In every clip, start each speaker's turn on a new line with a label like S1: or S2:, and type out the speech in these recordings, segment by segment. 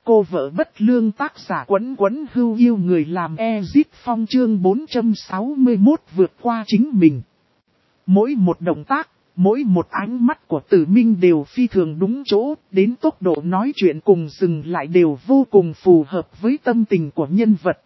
S1: cô vợ bất lương, tác giả Quấn Quấn Hưu yêu người làm Exit Phong, chương 461 vượt qua chính mình. Mỗi một động tác, mỗi một ánh mắt của Tử Minh đều phi thường đúng chỗ, đến tốc độ nói chuyện cùng dừng lại đều vô cùng phù hợp với tâm tình của nhân vật.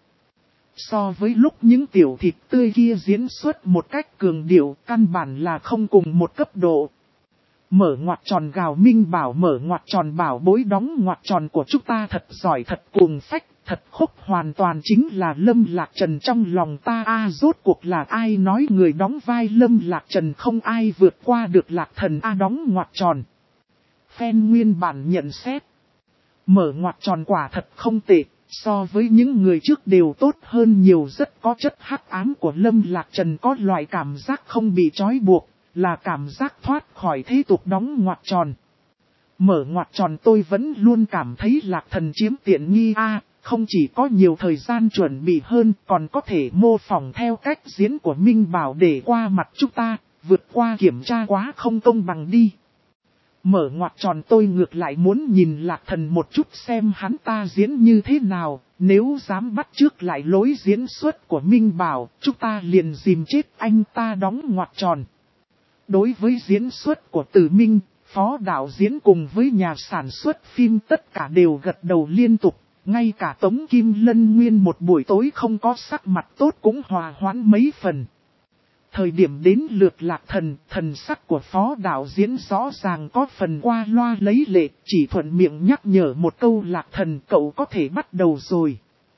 S1: So với lúc những tiểu thịt tươi kia diễn xuất một cách cường điệu, căn bản là không cùng một cấp độ. Mở ngoặc tròn gào Minh Bảo, mở ngoặc tròn bảo bối, đóng ngoặc tròn của chúng ta thật giỏi, thật cuồng phách, thật khốc, hoàn toàn chính là Lâm Lạc Trần trong lòng ta. Rốt cuộc là ai nói người đóng vai Lâm Lạc Trần không ai vượt qua được Lạc Thần đóng ngoặc tròn. Fan nguyên bản nhận xét. Mở ngoặc tròn quả thật không tệ, so với những người trước đều tốt hơn nhiều, rất có chất hắc ám của Lâm Lạc Trần, có loại cảm giác không bị trói buộc. Là cảm giác thoát khỏi thế tục đóng ngoặc tròn. Mở ngoặc tròn tôi vẫn luôn cảm thấy Lạc Thần chiếm tiện nghi không chỉ có nhiều thời gian chuẩn bị hơn, còn có thể mô phỏng theo cách diễn của Minh Bảo để qua mặt chúng ta, vượt qua kiểm tra quá không công bằng đi. Mở ngoặc tròn tôi ngược lại muốn nhìn Lạc Thần một chút xem hắn ta diễn như thế nào, nếu dám bắt chước lại lối diễn xuất của Minh Bảo, chúng ta liền dìm chết anh ta đóng ngoặc tròn. Đối với diễn xuất của Tử Minh, phó đạo diễn cùng với nhà sản xuất phim tất cả đều gật đầu liên tục, ngay cả Tống Kim Lân nguyên một buổi tối không có sắc mặt tốt cũng hòa hoãn mấy phần. Thời điểm đến lượt Lạc Thần, thần sắc của phó đạo diễn rõ ràng có phần qua loa lấy lệ, chỉ thuận miệng nhắc nhở một câu: Lạc Thần, cậu có thể bắt đầu rồi.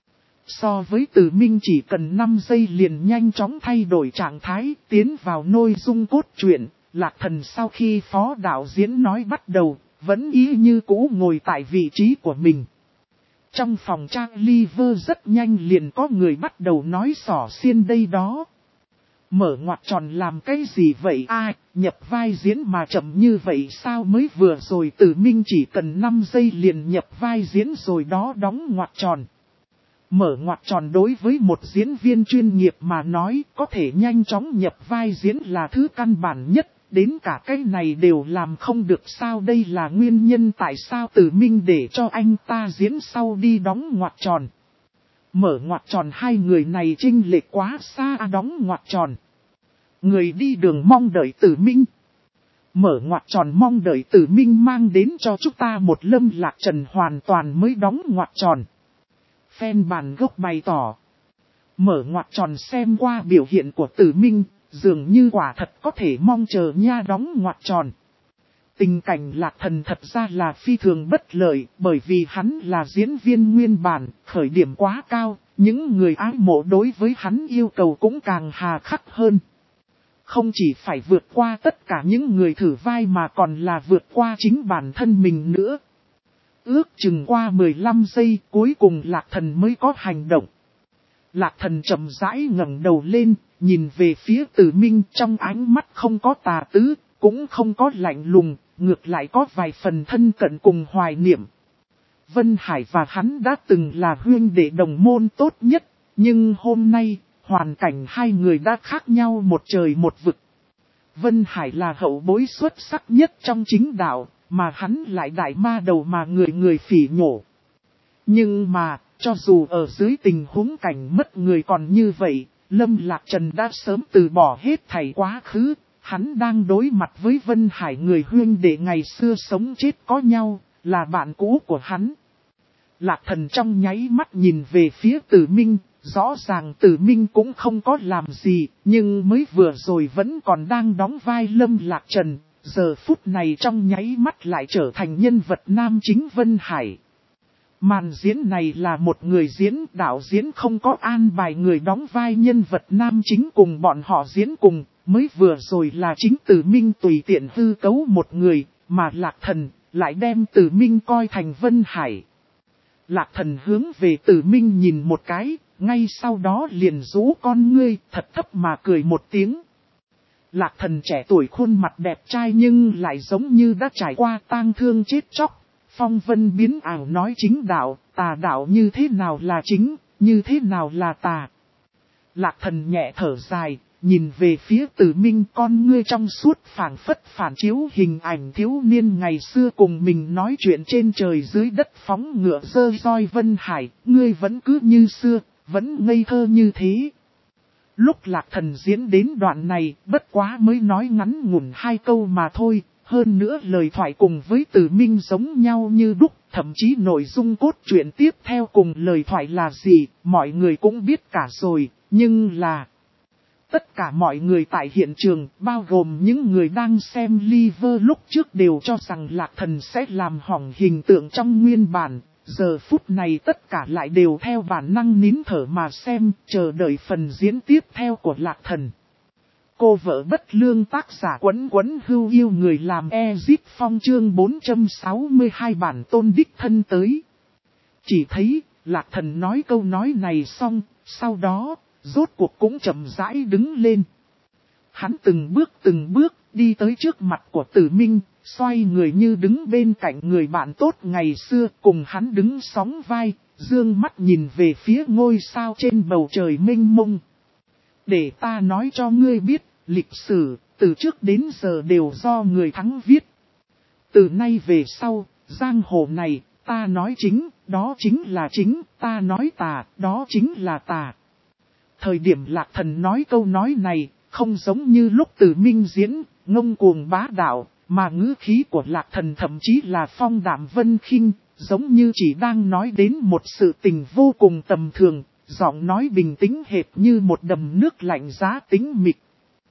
S1: So với Tử Minh chỉ cần 5 giây liền nhanh chóng thay đổi trạng thái, tiến vào nội dung cốt truyện, Lạc Thần sau khi phó đạo diễn nói bắt đầu, vẫn ý như cũ ngồi tại vị trí của mình. Trong phòng trang liver rất nhanh liền có người bắt đầu nói xỏ xiên đây đó. Mở ngoặc tròn làm cái gì vậy nhập vai diễn mà chậm như vậy sao, mới vừa rồi Tử Minh chỉ cần 5 giây liền nhập vai diễn rồi đó, đóng ngoặc tròn. Mở ngoặc tròn đối với một diễn viên chuyên nghiệp mà nói, có thể nhanh chóng nhập vai diễn là thứ căn bản nhất, đến cả cái này đều làm không được sao, đây là nguyên nhân tại sao Tử Minh để cho anh ta diễn sau đi đóng ngoặc tròn. Mở ngoặc tròn hai người này chênh lệch quá xa, đóng ngoặc tròn. Người đi đường mong đợi Tử Minh. Mở ngoặc tròn mong đợi Tử Minh mang đến cho chúng ta một Lâm Lạc Trần hoàn toàn mới đóng ngoặc tròn. Fan bản gốc bày tỏ. Mở ngoặc tròn xem qua biểu hiện của Tử Minh, dường như quả thật có thể mong chờ nha, đóng ngoặc tròn. Tình cảnh Lạc Thần thật ra là phi thường bất lợi, bởi vì hắn là diễn viên nguyên bản, khởi điểm quá cao, những người ái mộ đối với hắn yêu cầu cũng càng hà khắc hơn. Không chỉ phải vượt qua tất cả những người thử vai mà còn là vượt qua chính bản thân mình nữa. Ước chừng qua 15 giây cuối cùng Lạc Thần mới có hành động. Lạc Thần chậm rãi ngẩng đầu lên, nhìn về phía Tử Minh, trong ánh mắt không có tà tứ, cũng không có lạnh lùng, ngược lại có vài phần thân cận cùng hoài niệm. Vân Hải và hắn đã từng là huynh đệ đồng môn tốt nhất, nhưng hôm nay, hoàn cảnh hai người đã khác nhau một trời một vực. Vân Hải là hậu bối xuất sắc nhất trong chính đạo, mà hắn lại đại ma đầu mà người người phỉ nhổ. Nhưng mà, cho dù ở dưới tình huống cảnh mất người còn như vậy, Lâm Lạc Trần đã sớm từ bỏ hết thảy quá khứ, hắn đang đối mặt với Vân Hải, người huynh đệ ngày xưa sống chết có nhau, là bạn cũ của hắn. Lạc Thần trong nháy mắt nhìn về phía Tử Minh, rõ ràng Tử Minh cũng không có làm gì, nhưng mới vừa rồi vẫn còn đang đóng vai Lâm Lạc Trần, giờ phút này trong nháy mắt lại trở thành nhân vật nam chính Vân Hải. Màn diễn này là một người diễn, đạo diễn không có an bài người đóng vai nhân vật nam chính cùng bọn họ diễn cùng, mới vừa rồi là chính Tử Minh tùy tiện hư cấu một người, mà Lạc Thần lại đem Tử Minh coi thành Vân Hải. Lạc Thần hướng về Tử Minh nhìn một cái, ngay sau đó liền rũ con ngươi, thật thấp mà cười một tiếng. Lạc Thần trẻ tuổi khuôn mặt đẹp trai nhưng lại giống như đã trải qua tang thương chết chóc. Phong vân biến ảo nói chính đạo, tà đạo như thế nào là chính, như thế nào là tà. Lạc Thần nhẹ thở dài, nhìn về phía Từ Minh, con ngươi trong suốt phảng phất phản chiếu hình ảnh thiếu niên ngày xưa cùng mình nói chuyện trên trời dưới đất phóng ngựa dơ roi Vân Hải, ngươi vẫn cứ như xưa, vẫn ngây thơ như thế. Lúc Lạc Thần diễn đến đoạn này, bất quá mới nói ngắn ngủn 2 câu mà thôi, hơn nữa lời thoại cùng với Từ Minh giống nhau như đúc, thậm chí nội dung cốt truyện tiếp theo cùng lời thoại là gì, mọi người cũng biết cả rồi, nhưng là... Tất cả mọi người tại hiện trường, bao gồm những người đang xem live lúc trước đều cho rằng Lạc Thần sẽ làm hỏng hình tượng trong nguyên bản. Giờ phút này tất cả lại đều theo bản năng nín thở mà xem, chờ đợi phần diễn tiếp theo của Lạc Thần. Cô vợ bất lương tác giả Quấn Quấn Hưu yêu người làm Ezit Phong chương 462 bản tôn đích thân tới. Chỉ thấy, Lạc Thần nói câu nói này xong, sau đó, rốt cuộc cũng chậm rãi đứng lên. Hắn từng bước đi tới trước mặt của Tử Minh, xoay người như đứng bên cạnh người bạn tốt ngày xưa, cùng hắn đứng sóng vai, dương mắt nhìn về phía ngôi sao trên bầu trời mênh mông. Để ta nói cho ngươi biết, lịch sử, từ trước đến giờ đều do người thắng viết. Từ nay về sau, giang hồ này, ta nói chính, đó chính là chính, ta nói tà, đó chính là tà. Thời điểm Lạc Thần nói câu nói này, không giống như lúc Từ Minh diễn, ngông cuồng bá đạo, mà ngữ khí của Lạc Thần thậm chí là phong đạm vân khinh, giống như chỉ đang nói đến một sự tình vô cùng tầm thường, giọng nói bình tĩnh hệt như một đầm nước lạnh giá tĩnh mịch.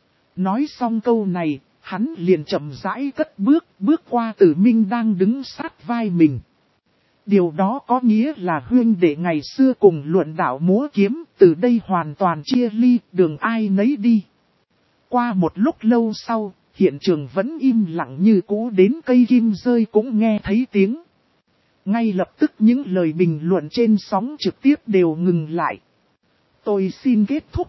S1: Nói xong câu này, hắn liền chậm rãi cất bước qua Tử Minh đang đứng sát vai mình. Điều đó có nghĩa là huynh đệ ngày xưa cùng luận đạo múa kiếm, từ đây hoàn toàn chia ly, đường ai nấy đi. Qua một lúc lâu sau, hiện trường vẫn im lặng như cũ, đến cây kim rơi cũng nghe thấy tiếng. Ngay lập tức những lời bình luận trên sóng trực tiếp đều ngừng lại. Tôi xin kết thúc.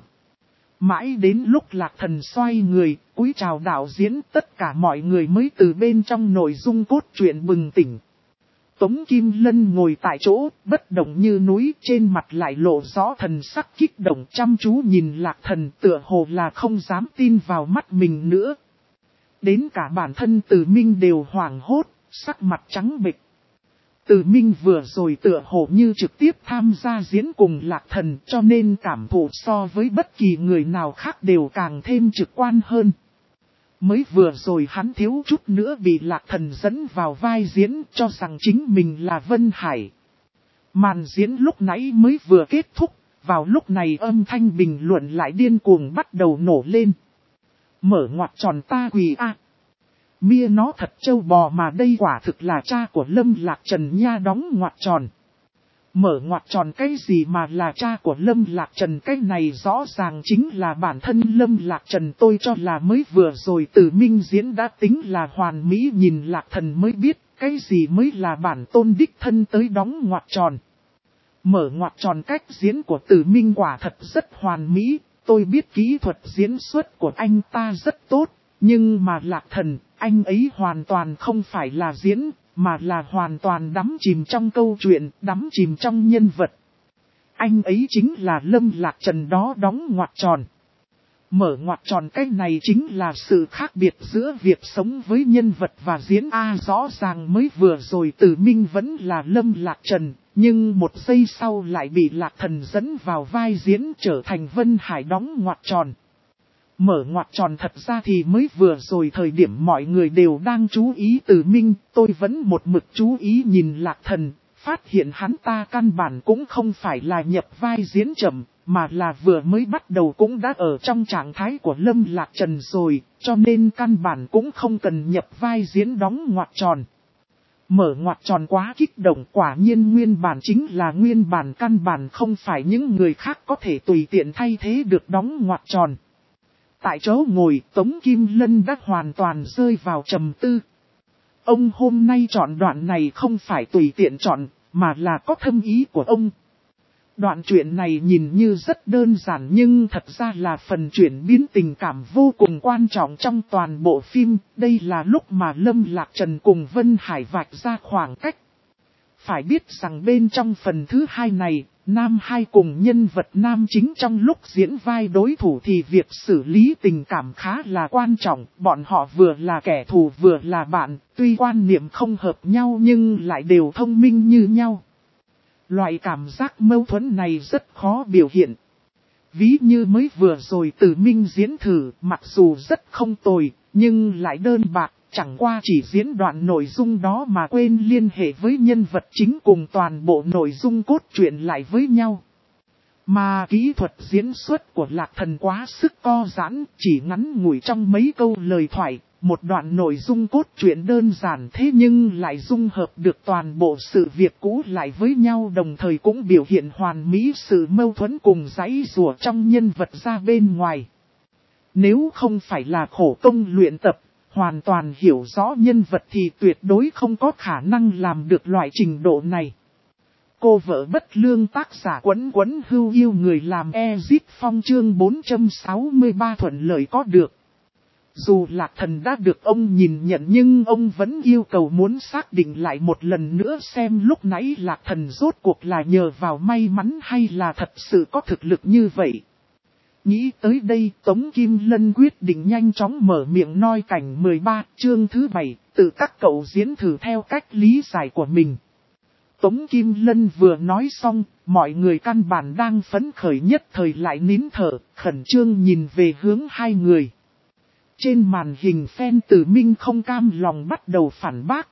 S1: Mãi đến lúc Lạc Thần xoay người, cúi chào đạo diễn, tất cả mọi người mới từ bên trong nội dung cốt truyện bừng tỉnh. Tống Kim Lân ngồi tại chỗ, bất động như núi, trên mặt lại lộ rõ thần sắc kích động, chăm chú nhìn Lạc Thần, tựa hồ là không dám tin vào mắt mình nữa. Đến cả bản thân Từ Minh đều hoảng hốt, sắc mặt trắng bệch. Từ Minh vừa rồi tựa hồ như trực tiếp tham gia diễn cùng Lạc Thần, cho nên cảm thụ so với bất kỳ người nào khác đều càng thêm trực quan hơn. Mới vừa rồi hắn thiếu chút nữa bị Lạc Thần dẫn vào vai diễn, cho rằng chính mình là Vân Hải. Màn diễn lúc nãy mới vừa kết thúc, vào lúc này âm thanh bình luận lại điên cuồng bắt đầu nổ lên. Mở ngoặc tròn ta quỳ a. Mia nó thật trâu bò mà đây quả thực là cha của Lâm Lạc Trần nha, đóng ngoặc tròn. Mở ngoặc tròn cái gì mà là cha của Lâm Lạc Trần, cái này rõ ràng chính là bản thân Lâm Lạc Trần. Tôi cho là mới vừa rồi Từ Minh diễn đã tính là hoàn mỹ, nhìn Lạc Thần mới biết cái gì mới là bản tôn đích thân tới đóng ngoặc tròn. Mở ngoặc tròn cách diễn của Từ Minh quả thật rất hoàn mỹ, tôi biết kỹ thuật diễn xuất của anh ta rất tốt, nhưng mà Lạc Thần, anh ấy hoàn toàn không phải là diễn, mà là hoàn toàn đắm chìm trong câu chuyện, đắm chìm trong nhân vật. Anh ấy chính là Lâm Lạc Trần đó, đóng ngoặc tròn. Mở ngoặc tròn cái này chính là sự khác biệt giữa việc sống với nhân vật và diễn. Rõ ràng mới vừa rồi Từ Minh vẫn là Lâm Lạc Trần, nhưng một giây sau lại bị Lạc Thần dẫn vào vai diễn trở thành Vân Hải, đóng ngoặc tròn. Mở ngoặc tròn thật ra thì mới vừa rồi thời điểm mọi người đều đang chú ý Từ Minh, tôi vẫn một mực chú ý nhìn Lạc Thần, phát hiện hắn ta căn bản cũng không phải là nhập vai diễn chậm, mà là vừa mới bắt đầu cũng đã ở trong trạng thái của Lâm Lạc Trần rồi, cho nên căn bản cũng không cần nhập vai diễn đóng ngoặc tròn. Mở ngoặc tròn quá kích động, quả nhiên nguyên bản chính là nguyên bản, căn bản không phải những người khác có thể tùy tiện thay thế được đóng ngoặc tròn. Tại chỗ ngồi, Tống Kim Lân đã hoàn toàn rơi vào trầm tư. Ông hôm nay chọn đoạn này không phải tùy tiện chọn, mà là có thâm ý của ông. Đoạn chuyện này nhìn như rất đơn giản nhưng thật ra là phần chuyển biến tình cảm vô cùng quan trọng trong toàn bộ phim. Đây là lúc mà Lâm Lạc Trần cùng Vân Hải vạch ra khoảng cách. Phải biết rằng bên trong phần thứ hai này, nam hai cùng nhân vật nam chính trong lúc diễn vai đối thủ thì việc xử lý tình cảm khá là quan trọng. Bọn họ vừa là kẻ thù vừa là bạn, tuy quan niệm không hợp nhau nhưng lại đều thông minh như nhau. Loại cảm giác mâu thuẫn này rất khó biểu hiện. Ví như mới vừa rồi Từ Minh diễn thử, mặc dù rất không tồi, nhưng lại đơn bạc, chẳng qua chỉ diễn đoạn nội dung đó mà quên liên hệ với nhân vật chính cùng toàn bộ nội dung cốt truyện lại với nhau. Mà kỹ thuật diễn xuất của Lạc Thần quá sức co giãn, chỉ ngắn ngủi trong mấy câu lời thoại, một đoạn nội dung cốt truyện đơn giản thế nhưng lại dung hợp được toàn bộ sự việc cũ lại với nhau, đồng thời cũng biểu hiện hoàn mỹ sự mâu thuẫn cùng giãy giụa trong nhân vật ra bên ngoài. Nếu không phải là khổ công luyện tập, hoàn toàn hiểu rõ nhân vật thì tuyệt đối không có khả năng làm được loại trình độ này. Cô vợ bất lương tác giả Quấn Quấn Hưu yêu người làm Ezit Phong chương 463 thuận lợi có được. Dù Lạc Thần đã được ông nhìn nhận nhưng ông vẫn yêu cầu muốn xác định lại một lần nữa xem lúc nãy Lạc Thần rốt cuộc là nhờ vào may mắn hay là thật sự có thực lực như vậy. Nghĩ tới đây, Tống Kim Lân quyết định nhanh chóng mở miệng nói cảnh 13 chương thứ 7, tự các cậu diễn thử theo cách lý giải của mình. Tống Kim Lân vừa nói xong, mọi người căn bản đang phấn khởi nhất thời lại nín thở, khẩn trương nhìn về hướng hai người. Trên màn hình fan Tử Minh không cam lòng bắt đầu phản bác.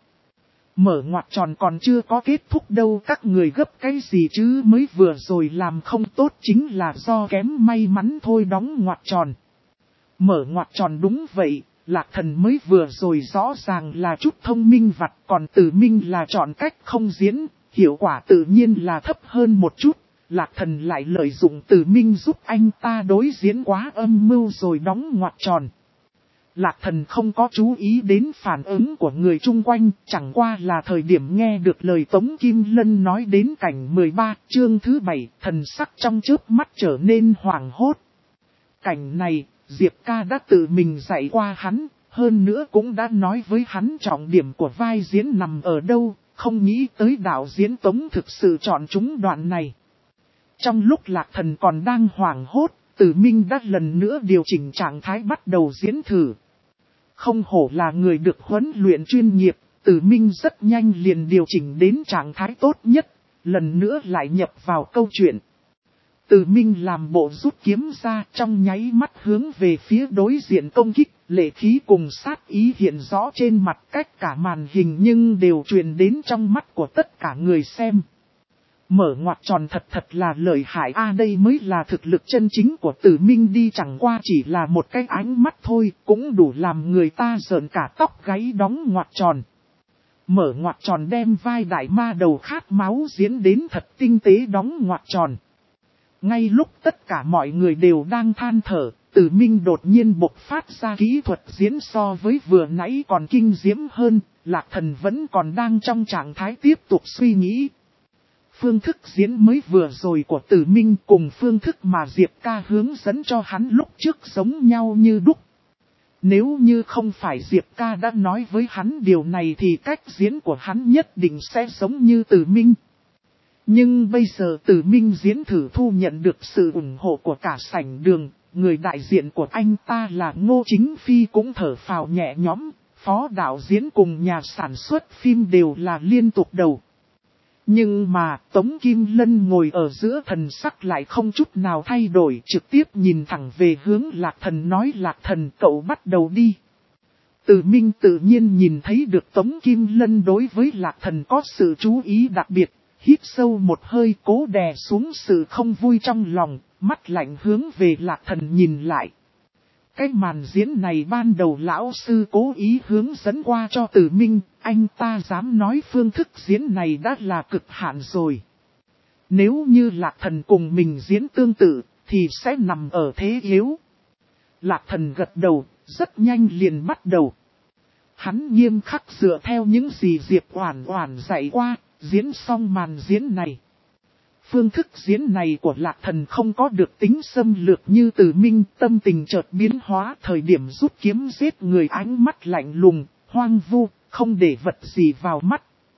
S1: Mở ngoặc tròn còn chưa có kết thúc đâu, các người gấp cái gì chứ, mới vừa rồi làm không tốt chính là do kém may mắn thôi, đóng ngoặc tròn. Mở ngoặc tròn đúng vậy, Lạc Thần mới vừa rồi rõ ràng là chút thông minh vặt, còn Tử Minh là chọn cách không diễn, hiệu quả tự nhiên là thấp hơn một chút. Lạc Thần lại lợi dụng Tử Minh giúp anh ta đối diễn quá âm mưu rồi đóng ngoặc tròn. Lạc Thần không có chú ý đến phản ứng của người chung quanh, chẳng qua là thời điểm nghe được lời Tống Kim Lân nói đến cảnh 13 chương thứ 7, thần sắc trong chớp mắt trở nên hoảng hốt. Cảnh này, Diệp ca đã tự mình dạy qua hắn, hơn nữa cũng đã nói với hắn trọng điểm của vai diễn nằm ở đâu, không nghĩ tới đạo diễn Tống thực sự chọn chúng đoạn này. Trong lúc Lạc Thần còn đang hoảng hốt, Tử Minh đã lần nữa điều chỉnh trạng thái bắt đầu diễn thử. Không hổ là người được huấn luyện chuyên nghiệp, Tử Minh rất nhanh liền điều chỉnh đến trạng thái tốt nhất, lần nữa lại nhập vào câu chuyện. Tử Minh làm bộ rút kiếm ra, trong nháy mắt hướng về phía đối diện công kích, lệ khí cùng sát ý hiện rõ trên mặt cách cả màn hình nhưng đều truyền đến trong mắt của tất cả người xem. Mở ngoặc tròn thật là lợi hại đây mới là thực lực chân chính của Tử Minh đi, chẳng qua chỉ là một cái ánh mắt thôi, cũng đủ làm người ta rợn cả tóc gáy. Đóng ngoặc tròn. Mở ngoặc tròn đem vai đại ma đầu khát máu diễn đến thật tinh tế. Đóng ngoặc tròn. Ngay lúc tất cả mọi người đều đang than thở, Tử Minh đột nhiên bộc phát ra kỹ thuật diễn so với vừa nãy còn kinh diễm hơn. Lạc Thần vẫn còn đang trong trạng thái tiếp tục suy nghĩ. Phương thức diễn mới vừa rồi của Tử Minh cùng phương thức mà Diệp ca hướng dẫn cho hắn lúc trước giống nhau như đúc. Nếu như không phải Diệp ca đã nói với hắn điều này thì cách diễn của hắn nhất định sẽ giống như Tử Minh. Nhưng bây giờ Tử Minh diễn thử thu nhận được sự ủng hộ của cả sảnh đường, người đại diện của anh ta là Ngô Chính Phi cũng thở phào nhẹ nhõm, phó đạo diễn cùng nhà sản xuất phim đều là liên tục đầu. Nhưng mà Tống Kim Lân ngồi ở giữa thần sắc lại không chút nào thay đổi, trực tiếp nhìn thẳng về hướng Lạc Thần nói: Lạc Thần, cậu bắt đầu đi. Tử Minh tự nhiên nhìn thấy được Tống Kim Lân đối với Lạc Thần có sự chú ý đặc biệt, hít sâu một hơi cố đè xuống sự không vui trong lòng, mắt lạnh hướng về Lạc Thần nhìn lại. Cái màn diễn này ban đầu lão sư cố ý hướng dẫn qua cho Tử Minh, anh ta dám nói phương thức diễn này đã là cực hạn rồi. Nếu như Lạc Thần cùng mình diễn tương tự, thì sẽ nằm ở thế yếu. Lạc Thần gật đầu, rất nhanh liền bắt đầu. Hắn nghiêm khắc dựa theo những gì Diệp Oản Oản dạy qua, diễn xong màn diễn này. Phương thức diễn này của Lạc Thần không có được tính xâm lược như Tử Minh, tâm tình chợt biến hóa, thời điểm rút kiếm giết người ánh mắt lạnh lùng, hoang vu, không để vật gì vào mắt.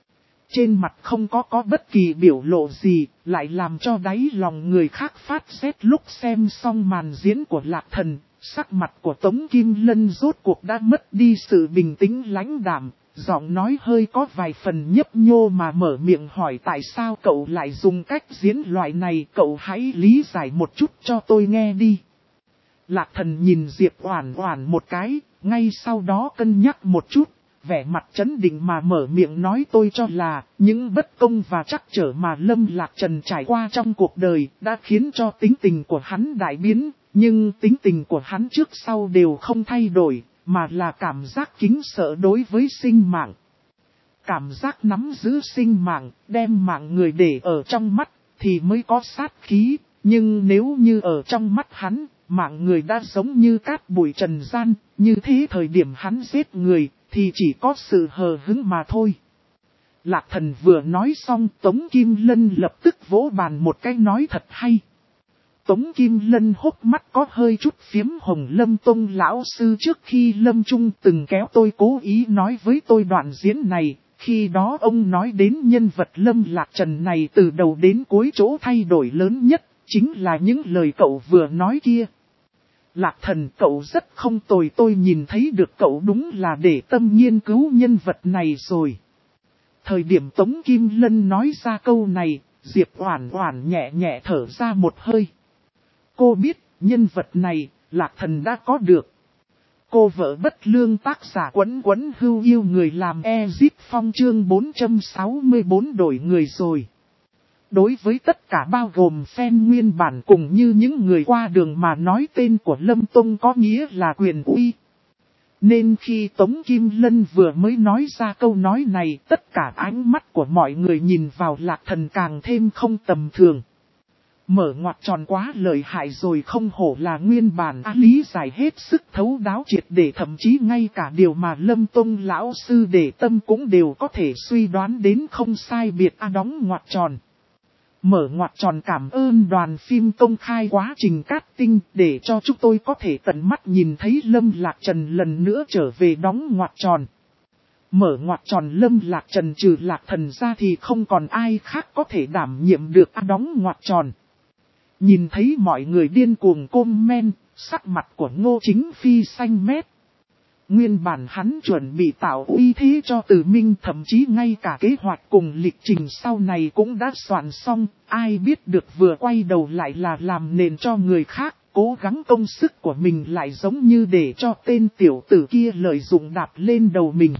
S1: Trên mặt không có bất kỳ biểu lộ gì, lại làm cho đáy lòng người khác phát rét lúc xem xong màn diễn của Lạc Thần. Sắc mặt của Tống Kim Lân rốt cuộc đã mất đi sự bình tĩnh lãnh đạm, giọng nói hơi có vài phần nhấp nhô mà mở miệng hỏi tại sao cậu lại dùng cách diễn loại này, cậu hãy lý giải một chút cho tôi nghe đi. Lạc Thần nhìn Diệp Oản Oản một cái, ngay sau đó cân nhắc một chút, vẻ mặt trấn định mà mở miệng nói tôi cho là những bất công và trắc trở mà Lâm Lạc Trần trải qua trong cuộc đời đã khiến cho tính tình của hắn đại biến, nhưng tính tình của hắn trước sau đều không thay đổi, mà là cảm giác kính sợ đối với sinh mạng. Cảm giác nắm giữ sinh mạng, đem mạng người để ở trong mắt thì mới có sát khí, nhưng nếu như ở trong mắt hắn, mạng người đã giống như cát bụi trần gian, như thế thời điểm hắn giết người thì chỉ có sự hờ hững mà thôi. Lạc Thần vừa nói xong, Tống Kim Lân lập tức vỗ bàn một cái nói thật hay. Tống Kim Lân hốc mắt có hơi chút phiếm hồng. Lâm Tông lão sư trước khi Lâm Trung từng kéo tôi cố ý nói với tôi đoạn diễn này, khi đó ông nói đến nhân vật Lâm Lạc Trần này từ đầu đến cuối chỗ thay đổi lớn nhất, chính là những lời cậu vừa nói kia. Lạc Thần, cậu rất không tồi, tôi nhìn thấy được cậu đúng là để tâm nghiên cứu nhân vật này rồi. Thời điểm Tống Kim Lân nói ra câu này, Diệp Oản Oản nhẹ nhẹ thở ra một hơi. Cô biết, nhân vật này, Lạc Thần đã có được. Cô vợ bất lương tác giả Quấn Quấn Hưu yêu người làm Ezip Phong chương 464 đổi người rồi. Đối với tất cả bao gồm fan nguyên bản cùng như những người qua đường mà nói tên của Lâm Tông có nghĩa là quyền uy. Nên khi Tống Kim Lân vừa mới nói ra câu nói này, tất cả ánh mắt của mọi người nhìn vào Lạc Thần càng thêm không tầm thường. Mở ngoặt tròn quá lợi hại rồi, không hổ là nguyên bản lý giải hết sức thấu đáo triệt để, thậm chí ngay cả điều mà Lâm Tông lão sư để tâm cũng đều có thể suy đoán đến không sai biệt. Đóng ngoặt tròn. Mở ngoặt tròn, cảm ơn đoàn phim công khai quá trình casting để cho chúng tôi có thể tận mắt nhìn thấy Lâm Lạc Trần lần nữa trở về. Đóng ngoặt tròn. Mở ngoặt tròn, Lâm Lạc Trần trừ Lạc Thần ra thì không còn ai khác có thể đảm nhiệm được. Đóng ngoặt tròn. Nhìn thấy mọi người điên cuồng comment, sắc mặt của Ngô Chính Phi xanh mét. Nguyên bản hắn chuẩn bị tạo uy thế cho Từ Minh, thậm chí ngay cả kế hoạch cùng lịch trình sau này cũng đã soạn xong, ai biết được vừa quay đầu lại là làm nền cho người khác, cố gắng công sức của mình lại giống như để cho tên tiểu tử kia lợi dụng đạp lên đầu mình.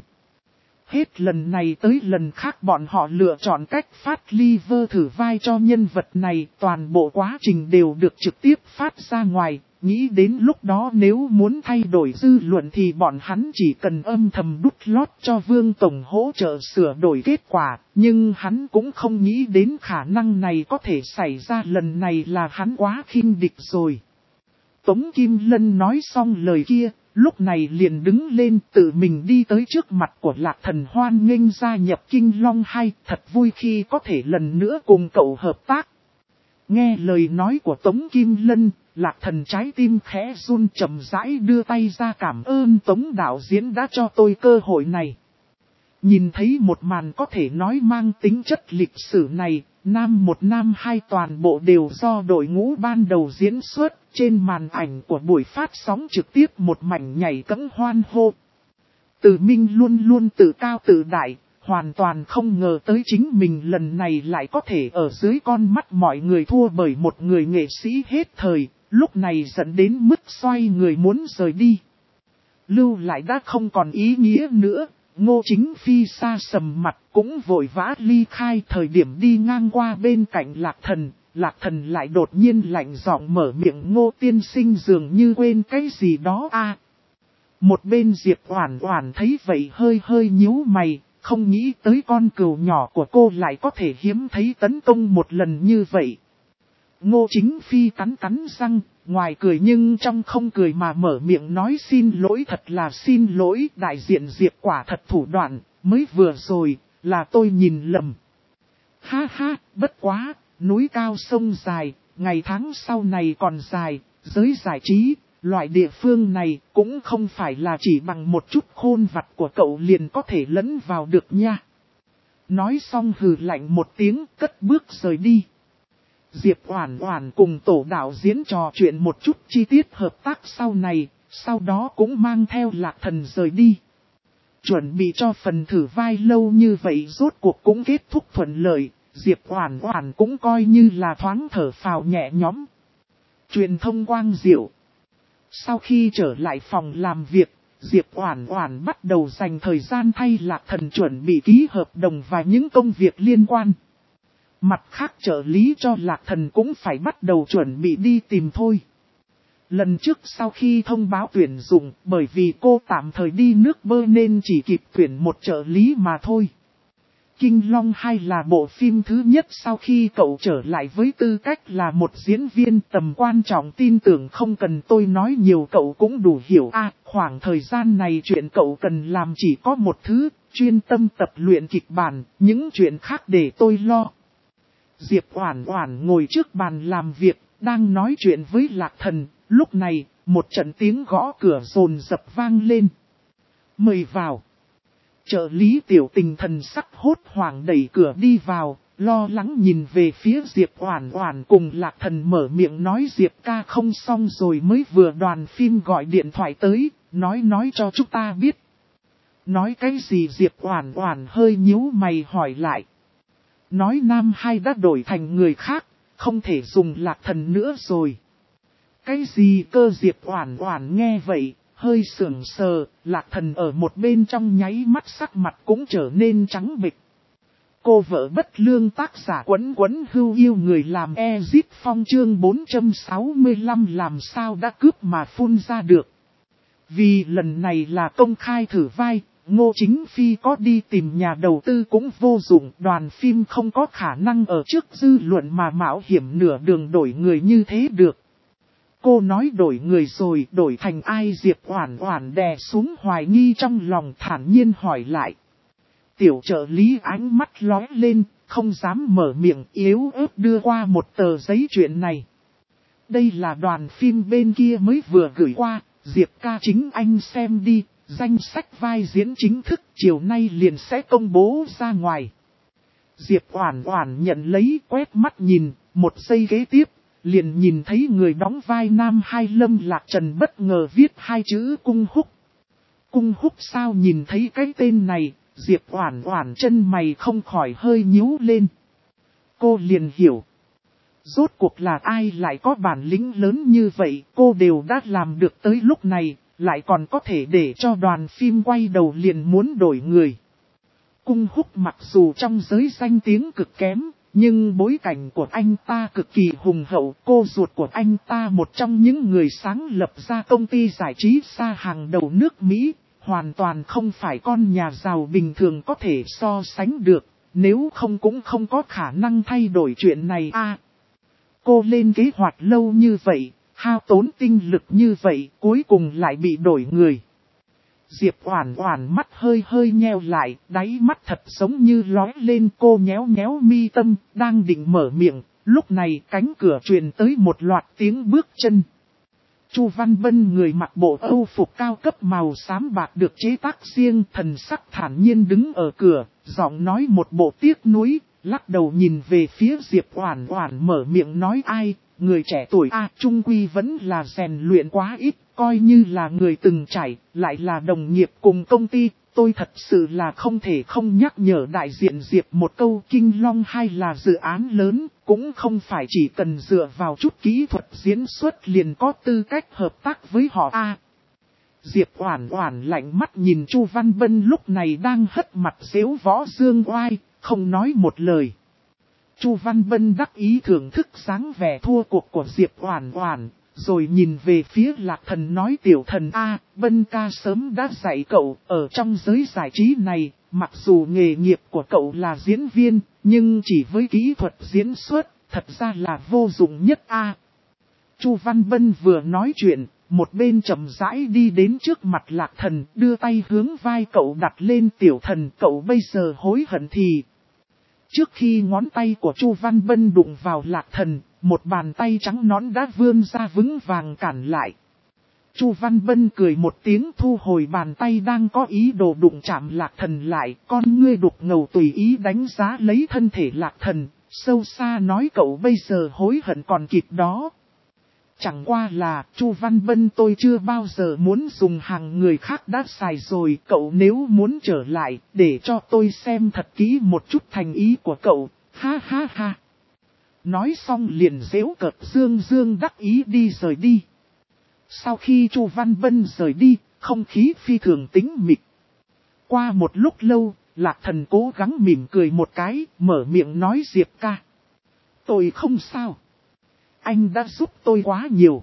S1: Hết lần này tới lần khác bọn họ lựa chọn cách phát live thử vai cho nhân vật này, toàn bộ quá trình đều được trực tiếp phát ra ngoài. Nghĩ đến lúc đó nếu muốn thay đổi dư luận thì bọn hắn chỉ cần âm thầm đút lót cho Vương Tổng hỗ trợ sửa đổi kết quả, nhưng hắn cũng không nghĩ đến khả năng này có thể xảy ra, lần này là hắn quá khinh địch rồi. Tống Kim Lân nói xong lời kia, lúc này liền đứng lên tự mình đi tới trước mặt của Lạc Thần, hoan nghênh gia nhập Kinh Long 2, thật vui khi có thể lần nữa cùng cậu hợp tác. Nghe lời nói của Tống Kim Lân, Lạc Thần trái tim khẽ run, chậm rãi đưa tay ra cảm ơn Tống đạo diễn đã cho tôi cơ hội này. Nhìn thấy một màn có thể nói mang tính chất lịch sử này, nam 1 nam 2 toàn bộ đều do đội ngũ ban đầu diễn xuất, trên màn ảnh của buổi phát sóng trực tiếp một mảnh nhảy cẫng hoan hô. Từ Minh luôn luôn tự cao tự đại, hoàn toàn không ngờ tới chính mình lần này lại có thể ở dưới con mắt mọi người thua bởi một người nghệ sĩ hết thời, lúc này dẫn đến mức xoay người muốn rời đi. Lưu lại đã không còn ý nghĩa nữa. Ngô Chính Phi xa sầm mặt cũng vội vã ly khai, thời điểm đi ngang qua bên cạnh Lạc Thần lại đột nhiên lạnh giọng mở miệng, Ngô tiên sinh dường như quên cái gì đó a. Một bên Diệp Oản Oản thấy vậy hơi hơi nhíu mày, không nghĩ tới con cừu nhỏ của cô lại có thể hiếm thấy tấn công một lần như vậy. Ngô Chính Phi cắn răng, ngoài cười nhưng trong không cười mà mở miệng nói xin lỗi, thật là xin lỗi, đại diện Diệp quả thật thủ đoạn, mới vừa rồi, là tôi nhìn lầm. Ha ha, bất quá, núi cao sông dài, ngày tháng sau này còn dài, giới giải trí, loại địa phương này cũng không phải là chỉ bằng một chút khôn vặt của cậu liền có thể lẫn vào được nha. Nói xong hừ lạnh một tiếng, cất bước rời đi. Diệp Oản Oản cùng tổ đạo diễn trò chuyện một chút chi tiết hợp tác sau này, sau đó cũng mang theo Lạc Thần rời đi. Chuẩn bị cho phần thử vai lâu như vậy rốt cuộc cũng kết thúc thuận lợi, Diệp Oản Oản cũng coi như là thoáng thở phào nhẹ nhõm. Truyền thông quang diệu. Sau khi trở lại phòng làm việc, Diệp Oản Oản bắt đầu dành thời gian thay Lạc Thần chuẩn bị ký hợp đồng và những công việc liên quan. Mặt khác trợ lý cho Lạc Thần cũng phải bắt đầu chuẩn bị đi tìm thôi. Lần trước sau khi thông báo tuyển dụng, bởi vì cô tạm thời đi nước bơ nên chỉ kịp tuyển một trợ lý mà thôi. Kinh Long 2 là bộ phim thứ nhất sau khi cậu trở lại với tư cách là một diễn viên tầm quan trọng, tin tưởng không cần tôi nói nhiều cậu cũng đủ hiểu. Khoảng thời gian này chuyện cậu cần làm chỉ có một thứ, chuyên tâm tập luyện kịch bản, những chuyện khác để tôi lo. Diệp Oản Oản ngồi trước bàn làm việc, đang nói chuyện với Lạc Thần, lúc này, một trận tiếng gõ cửa dồn dập vang lên. Mời vào. Trợ lý Tiểu Tình thần sắc hốt hoảng đẩy cửa đi vào, lo lắng nhìn về phía Diệp Oản Oản cùng Lạc Thần mở miệng nói Diệp ca không xong rồi, mới vừa đoàn phim gọi điện thoại tới, nói cho chúng ta biết. Nói cái gì? Diệp Oản Oản hơi nhíu mày hỏi lại. Nói Nam Hai đã đổi thành người khác, không thể dùng Lạc Thần nữa rồi. Cái gì cơ? Diệp Oản Oản nghe vậy, hơi sững sờ, Lạc Thần ở một bên trong nháy mắt sắc mặt cũng trở nên trắng bệch. Cô vợ bất lương tác giả Quấn Quấn Hưu yêu người làm Ezit Phong chương 465 làm sao đã cướp mà phun ra được. Vì lần này là công khai thử vai, Ngô Chính Phi có đi tìm nhà đầu tư cũng vô dụng, đoàn phim không có khả năng ở trước dư luận mà mạo hiểm nửa đường đổi người như thế được. Cô nói đổi người rồi, đổi thành ai? Diệp Oản Oản đè xuống hoài nghi trong lòng, thản nhiên hỏi lại. Tiểu trợ lý ánh mắt lóe lên, không dám mở miệng, yếu ớt đưa qua một tờ giấy chuyện này. Đây là đoàn phim bên kia mới vừa gửi qua, Diệp ca chính anh xem đi, danh sách vai diễn chính thức chiều nay liền sẽ công bố ra ngoài. Diệp Oản Oản nhận lấy, quét mắt nhìn, một giây kế tiếp, liền nhìn thấy người đóng vai Nam Hai Lâm Lạc Trần bất ngờ viết hai chữ Cung Húc. Cung Húc sao? Nhìn thấy cái tên này, Diệp Oản Oản chân mày không khỏi hơi nhíu lên. Cô liền hiểu. Rốt cuộc là ai lại có bản lĩnh lớn như vậy, cô đều đã làm được tới lúc này, lại còn có thể để cho đoàn phim quay đầu liền muốn đổi người. Cung Húc mặc dù trong giới danh tiếng cực kém, nhưng bối cảnh của anh ta cực kỳ hùng hậu, cô ruột của anh ta một trong những người sáng lập ra công ty giải trí xa hàng đầu nước Mỹ, hoàn toàn không phải con nhà giàu bình thường có thể so sánh được, nếu không cũng không có khả năng thay đổi chuyện này. Cô lên kế hoạch lâu như vậy, hao tốn tinh lực như vậy, cuối cùng lại bị đổi người. Diệp Oản Oản mắt hơi nheo lại, đáy mắt thật giống như lóe lên, cô nhéo mi tâm, đang định mở miệng, lúc này cánh cửa truyền tới một loạt tiếng bước chân. Chu Văn Bân người mặc bộ Âu phục cao cấp màu xám bạc được chế tác riêng, thần sắc thản nhiên đứng ở cửa, giọng nói một bộ tiếc nuối, lắc đầu nhìn về phía Diệp Oản Oản mở miệng nói ai, người trẻ tuổi chung quy vẫn là rèn luyện quá ít, coi như là người từng trải, lại là đồng nghiệp cùng công ty, tôi thật sự là không thể không nhắc nhở đại diện Diệp một câu. Kinh Long 2 là dự án lớn, cũng không phải chỉ cần dựa vào chút kỹ thuật diễn xuất liền có tư cách hợp tác với họ. Diệp Oản Oản lạnh mắt nhìn Chu Văn Bân lúc này đang hất mặt giễu võ dương oai, không nói một lời. Chu Văn Bân đắc ý thưởng thức dáng vẻ thua cuộc của Diệp Oản Oản, rồi nhìn về phía Lạc Thần nói tiểu thần Bân ca sớm đã dạy cậu, ở trong giới giải trí này, mặc dù nghề nghiệp của cậu là diễn viên, nhưng chỉ với kỹ thuật diễn xuất, thật ra là vô dụng nhất Chu Văn Bân vừa nói chuyện, một bên chậm rãi đi đến trước mặt Lạc Thần, đưa tay hướng vai cậu đặt lên tiểu thần, cậu bây giờ hối hận thì. Trước khi ngón tay của Chu Văn Bân đụng vào Lạc Thần, một bàn tay trắng nõn đã vươn ra vững vàng cản lại. Chu Văn Bân cười một tiếng thu hồi bàn tay đang có ý đồ đụng chạm Lạc Thần lại, con ngươi đục ngầu tùy ý đánh giá lấy thân thể Lạc Thần, sâu xa nói cậu bây giờ hối hận còn kịp đó. Chẳng qua là, Chu Văn Bân tôi chưa bao giờ muốn dùng hàng người khác đã xài rồi, cậu nếu muốn trở lại, để cho tôi xem thật kỹ một chút thành ý của cậu, ha ha ha. Nói xong liền giễu cợt dương dương đắc ý đi rời đi. Sau khi Chu Văn Bân rời đi, không khí phi thường tĩnh mịch. Qua một lúc lâu, Lạc Thần cố gắng mỉm cười một cái, mở miệng nói Diệp ca. Tôi không sao. Anh đã giúp tôi quá nhiều.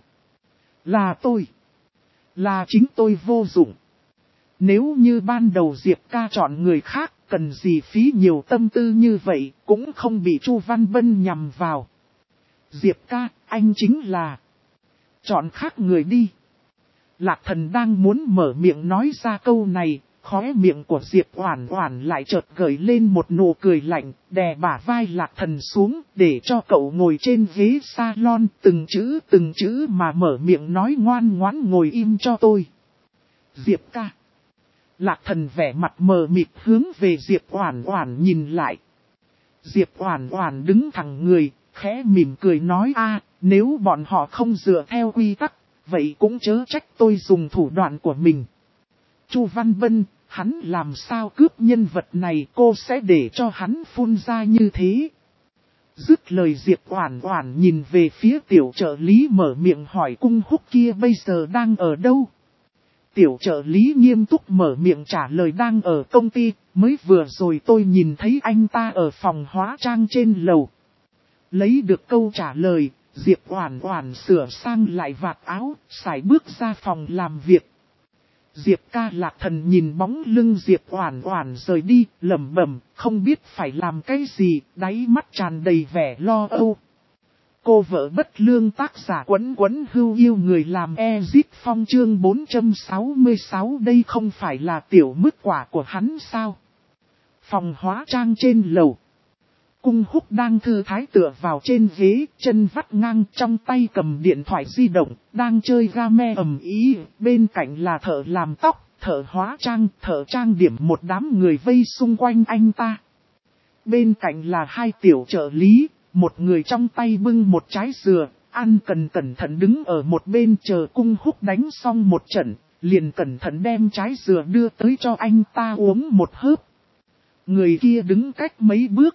S1: Là chính tôi vô dụng. Nếu như ban đầu Diệp ca chọn người khác, cần gì phí nhiều tâm tư như vậy, cũng không bị Chu Văn Bân nhằm vào. Diệp ca, anh chính là... Chọn khác người đi. Lạc Thần đang muốn mở miệng nói ra câu này, khóe miệng của Diệp Oản Oản lại chợt gợi lên một nụ cười lạnh, đè bả vai Lạc Thần xuống, để cho cậu ngồi trên ghế salon, từng chữ mà mở miệng nói ngoan ngoãn ngồi im cho tôi. Diệp ca. Lạc Thần vẻ mặt mờ mịt hướng về Diệp Oản Oản nhìn lại. Diệp Oản Oản đứng thẳng người, khẽ mỉm cười nói nếu bọn họ không dựa theo quy tắc, vậy cũng chớ trách tôi dùng thủ đoạn của mình. Chu Văn Bân, hắn làm sao cướp nhân vật này, cô sẽ để cho hắn phun ra như thế. Dứt lời Diệp Oản Oản nhìn về phía tiểu trợ lý mở miệng hỏi Cung Húc kia bây giờ đang ở đâu. Tiểu trợ lý nghiêm túc mở miệng trả lời đang ở công ty, mới vừa rồi tôi nhìn thấy anh ta ở phòng hóa trang trên lầu. Lấy được câu trả lời, Diệp Oản Oản sửa sang lại vạt áo, sải bước ra phòng làm việc. Diệp ca. Lạc Thần nhìn bóng lưng Diệp Oản Oản rời đi, lẩm bẩm, không biết phải làm cái gì, đáy mắt tràn đầy vẻ lo âu. Cô vợ bất lương tác giả Quấn Quấn Hưu yêu người làm Ezit Phong chương 466 đây không phải là tiểu mức quả của hắn sao? Phòng hóa trang trên lầu. Cung Húc đang thư thái tựa vào trên ghế, chân vắt ngang trong tay cầm điện thoại di động, đang chơi game ầm ĩ, bên cạnh là thợ làm tóc, thợ hóa trang, thợ trang điểm một đám người vây xung quanh anh ta. Bên cạnh là hai tiểu trợ lý, một người trong tay bưng một trái dừa, ăn cẩn thận đứng ở một bên chờ Cung Húc đánh xong một trận, liền cẩn thận đem trái dừa đưa tới cho anh ta uống một hớp. Người kia đứng cách mấy bước.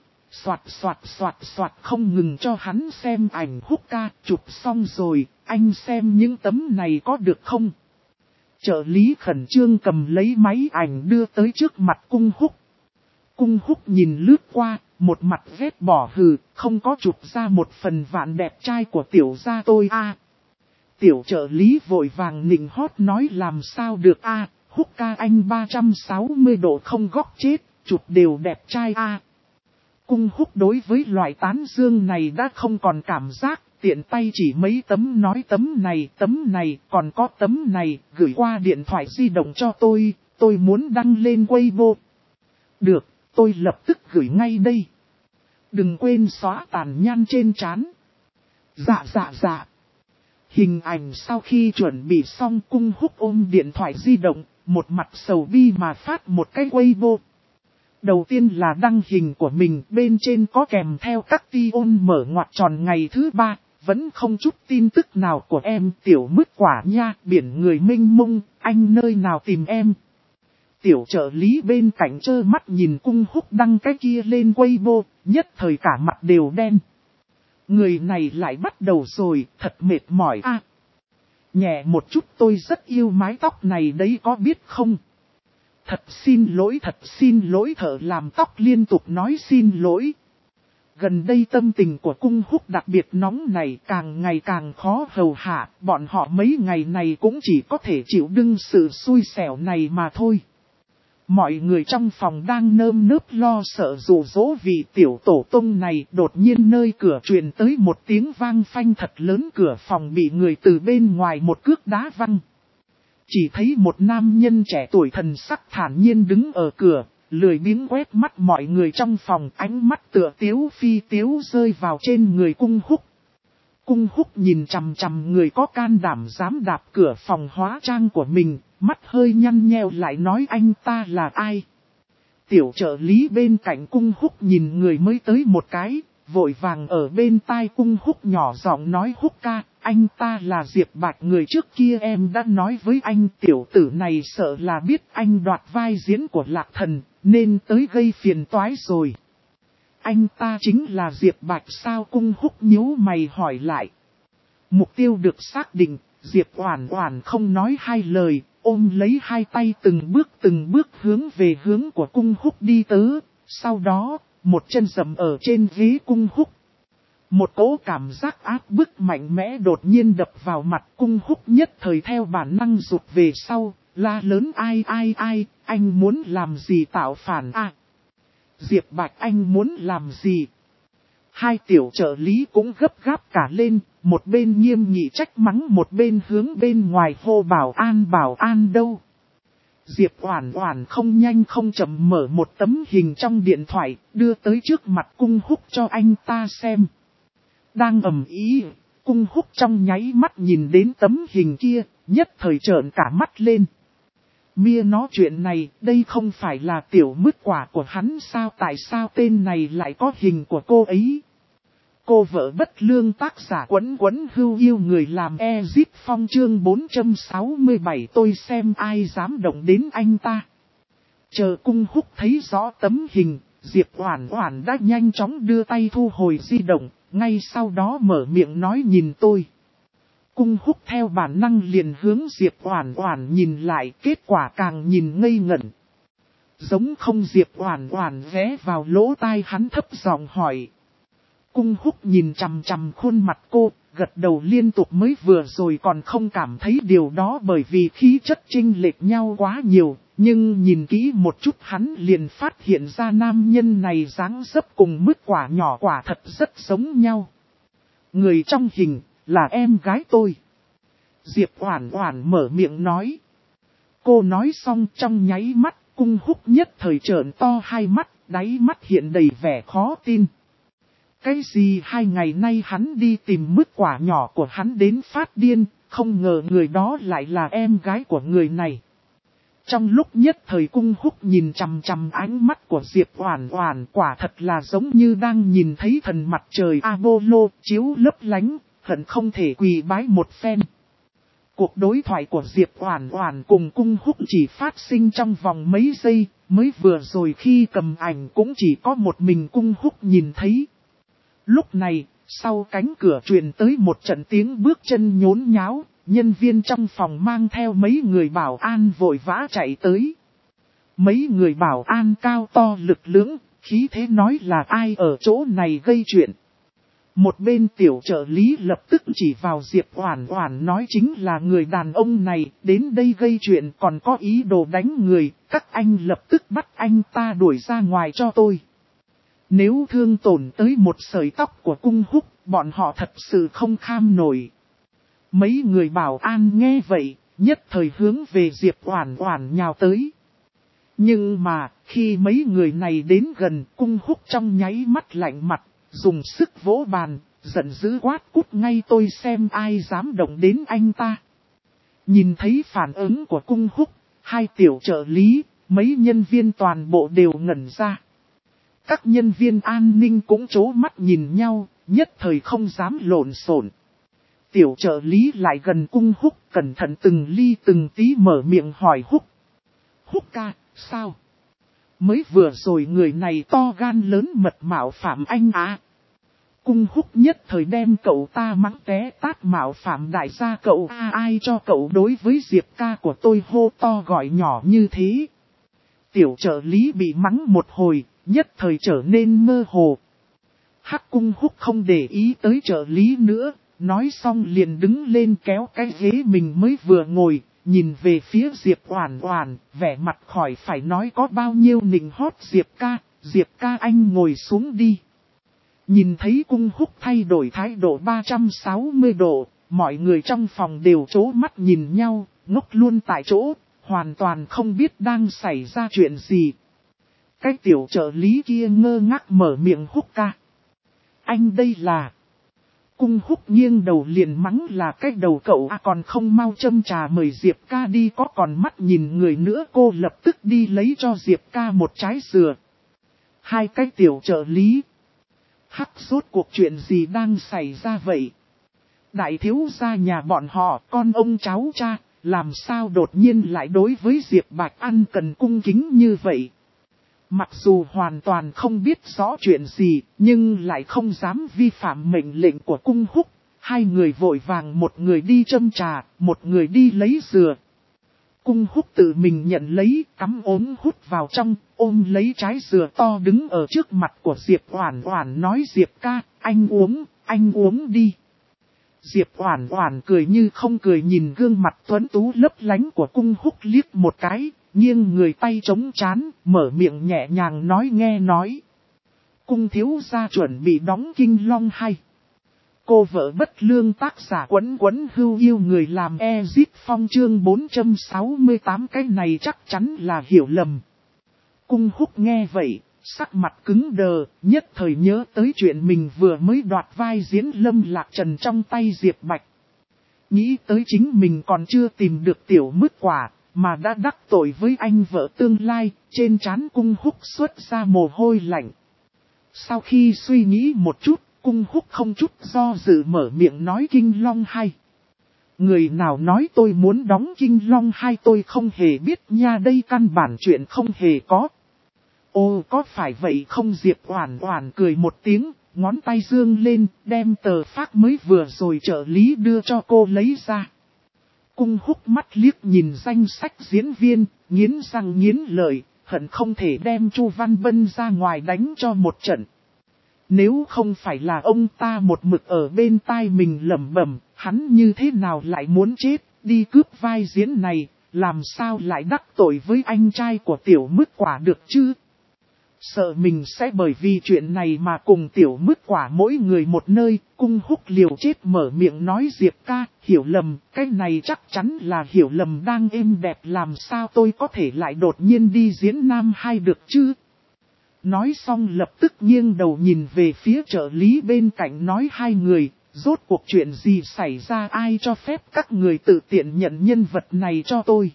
S1: Soạt không ngừng cho hắn xem ảnh Húc ca, chụp xong rồi, anh xem những tấm này có được không? Trợ lý khẩn trương cầm lấy máy ảnh đưa tới trước mặt Cung Húc. Cung Húc nhìn lướt qua, một mặt ghét bỏ hừ, không có chụp ra một phần vạn đẹp trai của tiểu gia tôi Tiểu trợ lý vội vàng nịnh hót nói làm sao được Húc ca anh 360 độ không góc chết, chụp đều đẹp trai Cung Húc đối với loại tán dương này đã không còn cảm giác, tiện tay chỉ mấy tấm nói tấm này, còn có tấm này, gửi qua điện thoại di động cho tôi muốn đăng lên Weibo. Được, tôi lập tức gửi ngay đây. Đừng quên xóa tàn nhang trên trán. Dạ. Hình ảnh sau khi chuẩn bị xong Cung Húc ôm điện thoại di động, một mặt sầu bi mà phát một cái Weibo. Đầu tiên là đăng hình của mình, bên trên có kèm theo các tion mở ngoặc tròn ngày thứ 3, vẫn không chút tin tức nào của em, tiểu mức quả nha, biển người mênh mông, anh nơi nào tìm em. Tiểu trợ lý bên cạnh trơ mắt nhìn Cung Húc đăng cái kia lên Weibo, nhất thời cả mặt đều đen. Người này lại bắt đầu rồi, thật mệt mỏi Nhẹ một chút tôi rất yêu mái tóc này đấy có biết không? Thật xin lỗi thợ làm tóc liên tục nói xin lỗi. Gần đây tâm tình của Cung Húc đặc biệt nóng này càng ngày càng khó hầu hạ, bọn họ mấy ngày này cũng chỉ có thể chịu đựng sự xui xẻo này mà thôi. Mọi người trong phòng đang nơm nớp lo sợ dụ dỗ vì tiểu tổ tông này, đột nhiên nơi cửa truyền tới một tiếng vang phanh thật lớn, cửa phòng bị người từ bên ngoài một cước đá văng. Chỉ thấy một nam nhân trẻ tuổi thần sắc thản nhiên đứng ở cửa, lười biếng quét mắt mọi người trong phòng, ánh mắt tựa tiếu phi tiếu rơi vào trên người Cung Húc. Cung Húc nhìn chằm chằm người có can đảm dám đạp cửa phòng hóa trang của mình, mắt hơi nhăn nheo lại nói anh ta là ai. Tiểu trợ lý bên cạnh Cung Húc nhìn người mới tới một cái, vội vàng ở bên tai Cung Húc nhỏ giọng nói Húc ca, anh ta là Diệp Bạch người trước kia em đã nói với anh tiểu tử này sợ là biết anh đoạt vai diễn của Lạc Thần, nên tới gây phiền toái rồi. Anh ta chính là Diệp Bạch sao Cung Húc nhíu mày hỏi lại. Mục tiêu được xác định, Diệp Oản Oản không nói hai lời, ôm lấy hai tay từng bước hướng về hướng của Cung Húc đi tới, sau đó, một chân dẫm ở trên ghế Cung Húc. Một cỗ cảm giác áp bức mạnh mẽ đột nhiên đập vào mặt Cung Húc nhất thời theo bản năng rụt về sau, la lớn ai, anh muốn làm gì tạo phản à? Diệp Bạch anh muốn làm gì? Hai tiểu trợ lý cũng gấp gáp cả lên, một bên nghiêm nghị trách mắng một bên hướng bên ngoài hô bảo an đâu. Diệp Oản Oản không nhanh không chậm mở một tấm hình trong điện thoại, đưa tới trước mặt Cung Húc cho anh ta xem. Đang ầm ĩ, Cung Húc trong nháy mắt nhìn đến tấm hình kia, nhất thời trợn cả mắt lên. Mia nói chuyện này, đây không phải là tiểu mứt quả của hắn sao tại sao tên này lại có hình của cô ấy. Cô vợ bất lương tác giả Quấn Hưu yêu người làm Ezip Phong chương 467 tôi xem ai dám động đến anh ta. Chờ Cung Húc thấy rõ tấm hình, Diệp Oản Oản đã nhanh chóng đưa tay thu hồi di động, ngay sau đó mở miệng nói nhìn tôi. Cung Húc theo bản năng liền hướng Diệp Oản Oản nhìn lại, kết quả càng nhìn ngây ngẩn. Giống không Diệp Oản Oản ghé vào lỗ tai hắn thấp giọng hỏi. Cung Húc nhìn chằm chằm khuôn mặt cô, gật đầu liên tục mới vừa rồi còn không cảm thấy điều đó bởi vì khí chất chênh lệch nhau quá nhiều, nhưng nhìn kỹ một chút hắn liền phát hiện ra nam nhân này dáng dấp cùng mứt quả nhỏ quả thật rất giống nhau. Người trong hình là em gái tôi. Diệp Oản Oản mở miệng nói. Cô nói xong trong nháy mắt, Cung Húc nhất thời trợn to hai mắt, đáy mắt hiện đầy vẻ khó tin. Cái gì 2 ngày nay hắn đi tìm mứt quả nhỏ của hắn đến phát điên, không ngờ người đó lại là em gái của người này. Trong lúc nhất thời Cung Húc nhìn chằm chằm ánh mắt của Diệp Oản Oản quả thật là giống như đang nhìn thấy thần mặt trời Apollo chiếu lấp lánh, hận không thể quỳ bái một phen. Cuộc đối thoại của Diệp Oản Oản cùng Cung Húc chỉ phát sinh trong vòng mấy giây, mới vừa rồi khi cầm ảnh cũng chỉ có một mình Cung Húc nhìn thấy. Lúc này, sau cánh cửa truyền tới một trận tiếng bước chân nhốn nháo, nhân viên trong phòng mang theo mấy người bảo an vội vã chạy tới. Mấy người bảo an cao to lực lưỡng, khí thế nói là ai ở chỗ này gây chuyện. Một bên tiểu trợ lý lập tức chỉ vào Diệp Oản Oản nói chính là người đàn ông này đến đây gây chuyện còn có ý đồ đánh người, các anh lập tức bắt anh ta đuổi ra ngoài cho tôi. Nếu thương tổn tới một sợi tóc của Cung Húc, bọn họ thật sự không kham nổi. Mấy người bảo an nghe vậy, nhất thời hướng về Diệp Oản Oản nhào tới. Nhưng mà, khi mấy người này đến gần, Cung Húc trong nháy mắt lạnh mặt, dùng sức vỗ bàn, giận dữ quát cút ngay tôi xem ai dám động đến anh ta. Nhìn thấy phản ứng của Cung Húc, hai tiểu trợ lý, mấy nhân viên toàn bộ đều ngẩn ra. Các nhân viên an ninh cũng trố mắt nhìn nhau, nhất thời không dám lộn xộn. Tiểu trợ lý lại gần Cung Húc cẩn thận từng ly từng tí mở miệng hỏi Húc. Húc ca, sao? Mới vừa rồi người này to gan lớn mật mạo phạm anh à? Cung Húc nhất thời đem cậu ta mắng té tát mạo phạm đại gia cậu ai cho cậu đối với Diệp ca của tôi hô to gọi nhỏ như thế. Tiểu trợ lý bị mắng một hồi, nhất thời trở nên mơ hồ. Hắc Cung Húc không để ý tới trợ lý nữa, nói xong liền đứng lên kéo cái ghế mình mới vừa ngồi, nhìn về phía Diệp Oản Oản, vẻ mặt khỏi phải nói có bao nhiêu nịnh hót Diệp ca anh ngồi xuống đi. Nhìn thấy Cung Húc thay đổi thái độ 360 độ, mọi người trong phòng đều trố mắt nhìn nhau, ngốc luôn tại chỗ, hoàn toàn không biết đang xảy ra chuyện gì. Cái tiểu trợ lý kia ngơ ngác mở miệng Húc ca. Anh đây là... Cung Húc nghiêng đầu liền mắng là cái đầu cậu còn không mau châm trà mời Diệp ca đi, có còn mắt nhìn người nữa. Cô lập tức đi lấy cho Diệp ca một trái dừa. Hai cái tiểu trợ lý. Hắc, rốt cuộc chuyện gì đang xảy ra vậy? Đại thiếu gia nhà bọn họ, con ông cháu cha, làm sao đột nhiên lại đối với Diệp Bạch An cần cung kính như vậy? Mặc dù hoàn toàn không biết rõ chuyện gì, nhưng lại không dám vi phạm mệnh lệnh của Cung Húc. Hai người vội vàng, một người đi châm trà, một người đi lấy dừa. Cung Húc tự mình nhận lấy, cắm ốm hút vào trong, ôm lấy trái dừa to đứng ở trước mặt của Diệp Oản Oản nói: Diệp ca, anh uống đi. Diệp Oản Oản cười như không cười nhìn gương mặt tuấn tú lấp lánh của Cung Húc liếc một cái, nghiêng người tay chống trán, mở miệng nhẹ nhàng nói: nghe nói. Cung thiếu gia chuẩn bị đóng Kinh Long hay. Cô vợ bất lương, tác giả Quấn Quấn Hưu yêu người làm Ezip Phong chương 468. Cái này chắc chắn là hiểu lầm. Cung Húc nghe vậy, sắc mặt cứng đờ, nhất thời nhớ tới chuyện mình vừa mới đoạt vai diễn Lâm Lạc Trần trong tay Diệp Bạch. Nghĩ tới chính mình còn chưa tìm được tiểu mứt quả, mà đã đắc tội với anh vợ tương lai, trên trán Cung Húc xuất ra mồ hôi lạnh. Sau khi suy nghĩ một chút, Cung Húc không chút do dự mở miệng nói: Kinh Long hay. Người nào nói tôi muốn đóng Kinh Long hay, tôi không hề biết nha, đây căn bản chuyện không hề có. Ồ, có phải vậy không? Diệp Oản Oản cười một tiếng, ngón tay dương lên, đem tờ phác mới vừa rồi trợ lý đưa cho cô lấy ra. Cung Húc mắt liếc nhìn danh sách diễn viên, nghiến răng nghiến lợi, hận không thể đem Chu Văn Bân ra ngoài đánh cho một trận. Nếu không phải là ông ta một mực ở bên tai mình lẩm bẩm, hắn như thế nào lại muốn chết, đi cướp vai diễn này, làm sao lại đắc tội với anh trai của tiểu mứt quả được chứ? Sợ mình sẽ bởi vì chuyện này mà cùng tiểu mứt quả mỗi người một nơi. Cung Húc liều chết mở miệng nói: Diệp ca, hiểu lầm, cái này chắc chắn là hiểu lầm đang êm đẹp, làm sao tôi có thể lại đột nhiên đi diễn nam hai được chứ? Nói xong lập tức nghiêng đầu nhìn về phía trợ lý bên cạnh nói: hai người, rốt cuộc chuyện gì xảy ra, ai cho phép các người tự tiện nhận nhân vật này cho tôi?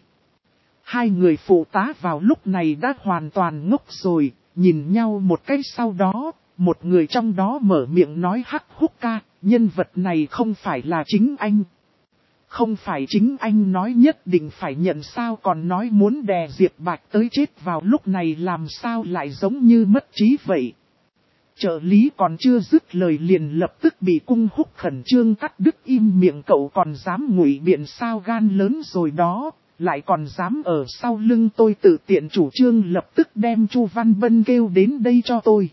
S1: Hai người phụ tá vào lúc này đã hoàn toàn ngốc rồi, nhìn nhau một cái, sau đó, một người trong đó mở miệng nói: Hắc Húc ca, nhân vật này không phải là chính anh. Không phải chính anh nói nhất định phải nhận sao, còn nói muốn đè Diệp Bạch tới chết, vào lúc này làm sao lại giống như mất trí vậy? Trợ lý còn chưa dứt lời liền lập tức bị Cung Húc khẩn trương cắt đứt im miệng. Cậu còn dám ngụy biện sao, gan lớn rồi đó, lại còn dám ở sau lưng tôi tự tiện chủ trương, lập tức đem Chu Văn Bân kêu đến đây cho tôi.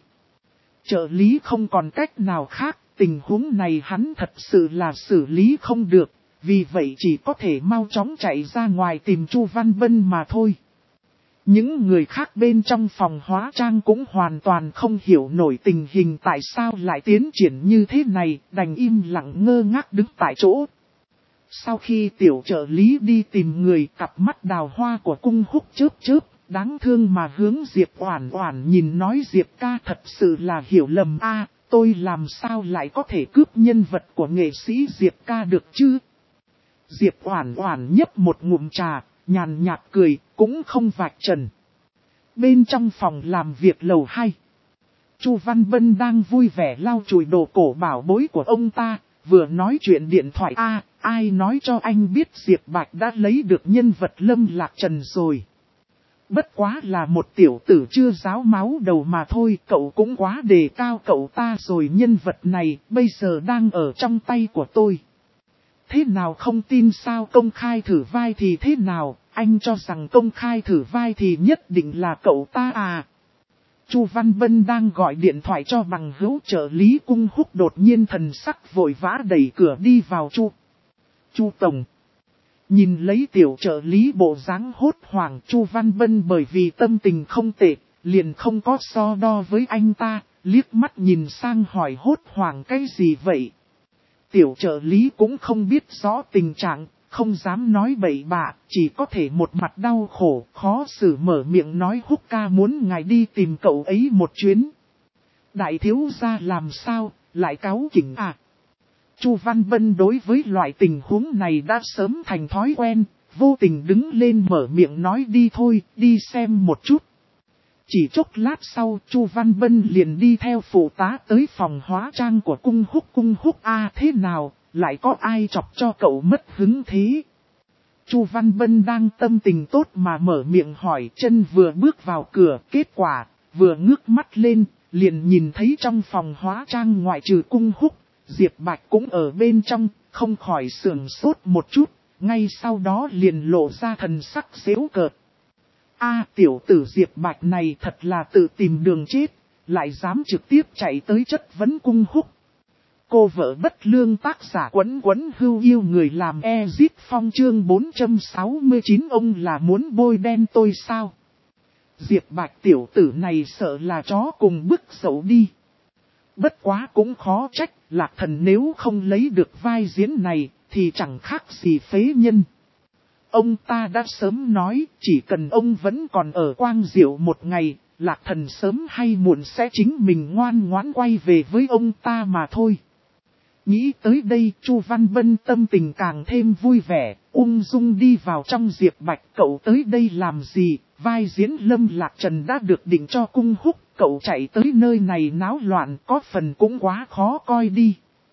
S1: Trợ lý không còn cách nào khác, tình huống này hắn thật sự là xử lý không được, vì vậy chỉ có thể mau chóng chạy ra ngoài tìm Chu Văn Bân mà thôi. Những người khác bên trong phòng hóa trang cũng hoàn toàn không hiểu nổi tình hình tại sao lại tiến triển như thế này, đành im lặng ngơ ngác đứng tại chỗ. Sau khi tiểu trợ lý đi tìm người, cặp mắt đào hoa của Cung Húc chớp chớp, đáng thương mà hướng Diệp Oản Oản nhìn nói: Diệp ca, thật sự là hiểu lầm a, tôi làm sao lại có thể cướp nhân vật của nghệ sĩ Diệp ca được chứ? Diệp Oản Oản nhấp một ngụm trà, nhàn nhạt cười, cũng không vạch trần. Bên trong phòng làm việc lầu 2, Chu Văn Bân đang vui vẻ lau chùi đồ cổ bảo bối của ông ta, vừa nói chuyện điện thoại: ai nói cho anh biết Diệp Bạch đã lấy được nhân vật Lâm Lạc Trần rồi. Bất quá là một tiểu tử chưa ráo máu đầu mà thôi, cậu cũng quá đề cao cậu ta rồi, nhân vật này bây giờ đang ở trong tay của tôi. Thế nào, không tin sao? Công khai thử vai thì thế nào, anh cho rằng công khai thử vai thì nhất định là cậu ta à? Chu Văn Bân đang gọi điện thoại cho bằng hữu, trợ lý Cung Húc đột nhiên thần sắc vội vã đẩy cửa đi vào. Chu tổng. Nhìn lấy tiểu trợ lý bộ dáng hốt hoảng, Chu Văn Bân bởi vì tâm tình không tệ, liền không có so đo với anh ta, liếc mắt nhìn sang hỏi: hốt hoảng cái gì vậy? Tiểu trợ lý cũng không biết rõ tình trạng, không dám nói bậy bạ, chỉ có thể một mặt đau khổ, khó xử mở miệng nói: Húc ca muốn ngài đi tìm cậu ấy một chuyến. Đại thiếu gia làm sao, lại cáu kỉnh à? Chu Văn Bân đối với loại tình huống này đã sớm thành thói quen, vô tình đứng lên mở miệng nói đi thôi, đi xem một chút. Chỉ chốc lát sau, Chu Văn Bân liền đi theo phụ tá tới phòng hóa trang của cung húc. Cung húc thế nào, lại có ai chọc cho cậu mất hứng thế? Chu Văn Bân đang tâm tình tốt mà mở miệng hỏi, chân vừa bước vào cửa, kết quả, vừa ngước mắt lên, liền nhìn thấy trong phòng hóa trang ngoại trừ cung húc, Diệp Bạch cũng ở bên trong, không khỏi sườn sốt một chút, ngay sau đó liền lộ ra thần sắc giễu cợt. Tiểu tử Diệp Bạch này thật là tự tìm đường chết, lại dám trực tiếp chạy tới chất vấn cung húc. Cô vợ bất lương tác giả Quấn Quấn Hưu yêu người làm Ezit Phong chương 469 ông là muốn bôi đen tôi sao? Diệp Bạch tiểu tử này sợ là chó cùng bức xấu đi. Bất quá cũng khó trách, Lạc Thần nếu không lấy được vai diễn này, thì chẳng khác gì phế nhân. Ông ta đã sớm nói, chỉ cần ông vẫn còn ở Quang Diệu một ngày, Lạc Thần sớm hay muộn sẽ chính mình ngoan ngoãn quay về với ông ta mà thôi. Nghĩ tới đây, Chu Văn Bân tâm tình càng thêm vui vẻ, ung dung đi vào trong. Diệp Bạch, cậu tới đây làm gì? Vai diễn Lâm Lạc Trần đã được định cho cung húc, cậu chạy tới nơi này náo loạn có phần cũng quá khó coi đi.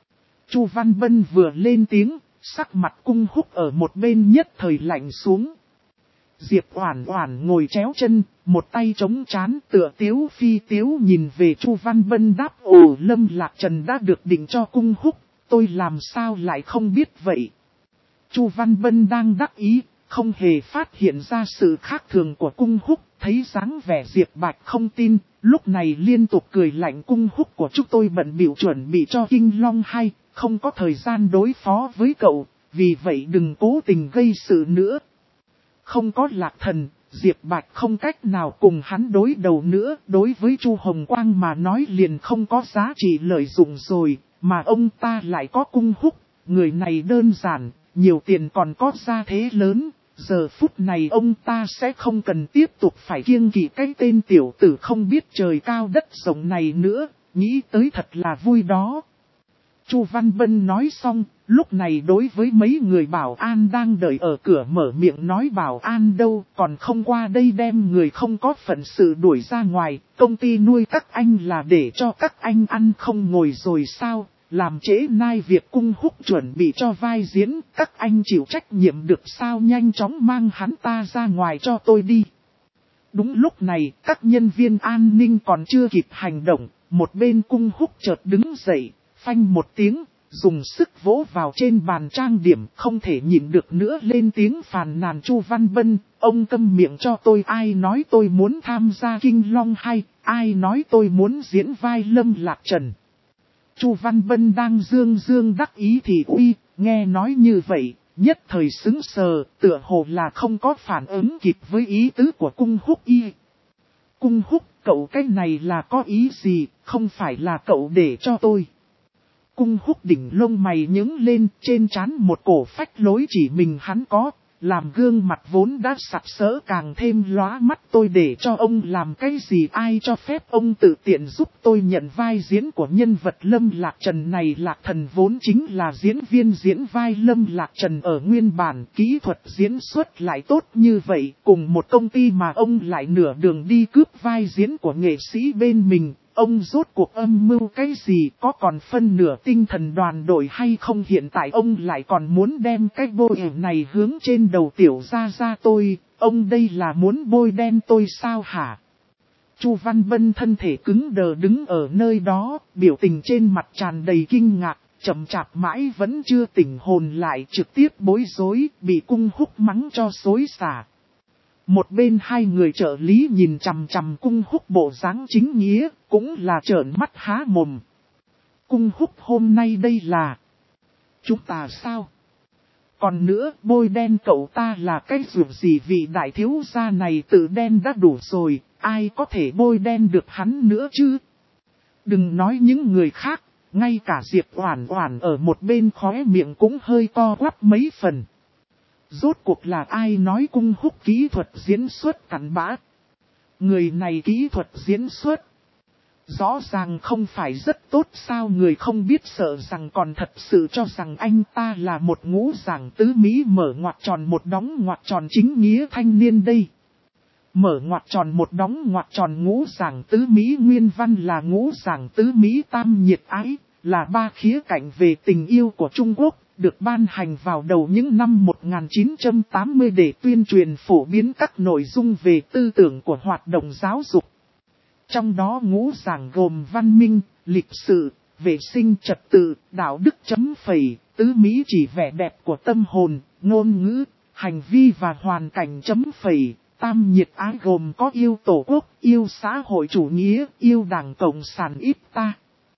S1: Chu Văn Bân vừa lên tiếng, sắc mặt cung húc ở một bên nhất thời lạnh xuống. Diệp Oản Oản ngồi chéo chân, một tay chống trán tựa tiếu phi tiếu nhìn về Chu Văn Bân đáp Lâm Lạc Trần đã được định cho cung húc, tôi làm sao lại không biết vậy. Chu Văn Bân đang đắc ý, không hề phát hiện ra sự khác thường của cung húc, thấy dáng vẻ Diệp Bạch không tin, lúc này liên tục cười lạnh. Cung húc của chúng tôi bận bịu chuẩn bị cho Kinh Long 2, không có thời gian đối phó với cậu, vì vậy đừng cố tình gây sự nữa. Không có Lạc Thần, Diệp Bạch không cách nào cùng hắn đối đầu nữa, đối với Chu Hồng Quang mà nói liền không có giá trị lợi dụng rồi, mà ông ta lại có cung húc, người này đơn giản, nhiều tiền còn có gia thế lớn, giờ phút này ông ta sẽ không cần tiếp tục phải kiêng kỵ cái tên tiểu tử không biết trời cao đất rộng này nữa, nghĩ tới thật là vui đó. Chu Văn Bân nói xong, lúc này đối với mấy người bảo an đang đợi ở cửa mở miệng nói bảo an đâu còn không qua đây đem người không có phận sự đuổi ra ngoài, công ty nuôi các anh là để cho các anh ăn không ngồi rồi sao, làm trễ nai việc cung húc chuẩn bị cho vai diễn, các anh chịu trách nhiệm được sao, nhanh chóng mang hắn ta ra ngoài cho tôi đi. Đúng lúc này, các nhân viên an ninh còn chưa kịp hành động, một bên cung húc chợt đứng dậy. Phanh một tiếng, dùng sức vỗ vào trên bàn trang điểm, không thể nhịn được nữa lên tiếng phàn nàn. Chu Văn Bân, ông câm miệng cho tôi, ai nói tôi muốn tham gia Kinh Long 2, ai nói tôi muốn diễn vai Lâm Lạc Trần. Chu Văn Bân đang dương đắc ý thì nghe nói như vậy, nhất thời sững sờ, tựa hồ là không có phản ứng kịp với ý tứ của cung húc. Cung húc, cậu cái này là có ý gì, không phải là cậu để cho tôi. Cung húc đỉnh lông mày nhướng lên, trên trán một cổ phách lối chỉ mình hắn có, làm gương mặt vốn đã sặc sỡ càng thêm lóa mắt. Tôi để cho ông làm cái gì, ai cho phép ông tự tiện giúp tôi nhận vai diễn của nhân vật Lâm Lạc Trần này. Lạc Thần vốn chính là diễn viên diễn vai Lâm Lạc Trần ở nguyên bản, kỹ thuật diễn xuất lại tốt như vậy, cùng một công ty mà ông lại nửa đường đi cướp vai diễn của nghệ sĩ bên mình. Ông rốt cuộc âm mưu cái gì, có còn phân nửa tinh thần đoàn đội hay không? Hiện tại ông lại còn muốn đem cái bôi này hướng trên đầu tiểu gia tôi, ông đây là muốn bôi đen tôi sao hả? Chu Văn Bân thân thể cứng đờ đứng ở nơi đó, biểu tình trên mặt tràn đầy kinh ngạc, chậm chạp mãi vẫn chưa tỉnh hồn lại, trực tiếp bối rối, bị cung húc mắng cho xối xả. Một bên hai người trợ lý nhìn chằm chằm cung húc bộ dáng chính nghĩa, cũng là trợn mắt há mồm. Cung húc hôm nay đây là chúng ta sao? Còn nữa, bôi đen cậu ta là cái ruộng gì, vị đại thiếu gia này tự đen đã đủ rồi, ai có thể bôi đen được hắn nữa chứ? Đừng nói những người khác, ngay cả Diệp Oản Oản ở một bên khóe miệng cũng hơi co quắp mấy phần. Rốt cuộc là ai nói cung húc kỹ thuật diễn xuất cặn bã? Người này kỹ thuật diễn xuất Rõ ràng không phải rất tốt sao, người không biết sợ rằng còn thật sự cho rằng anh ta là một ngũ giảng tứ mỹ mở ngoặc tròn một đóng ngoặc tròn chính nghĩa thanh niên đây. Mở ngoặc tròn một đóng ngoặc tròn ngũ giảng tứ mỹ nguyên văn là ngũ giảng tứ mỹ tam nhiệt ái, là ba khía cạnh về tình yêu của Trung Quốc, được ban hành vào đầu những năm 1980 để tuyên truyền phổ biến các nội dung về tư tưởng của hoạt động giáo dục. Trong đó ngũ giảng gồm văn minh, lịch sử, vệ sinh trật tự, đạo đức chấm phẩy, tứ mỹ chỉ vẻ đẹp của tâm hồn, ngôn ngữ, hành vi và hoàn cảnh chấm phẩy. Tam nhiệt ái gồm có yêu tổ quốc, yêu xã hội chủ nghĩa, yêu đảng Cộng sản ít ta.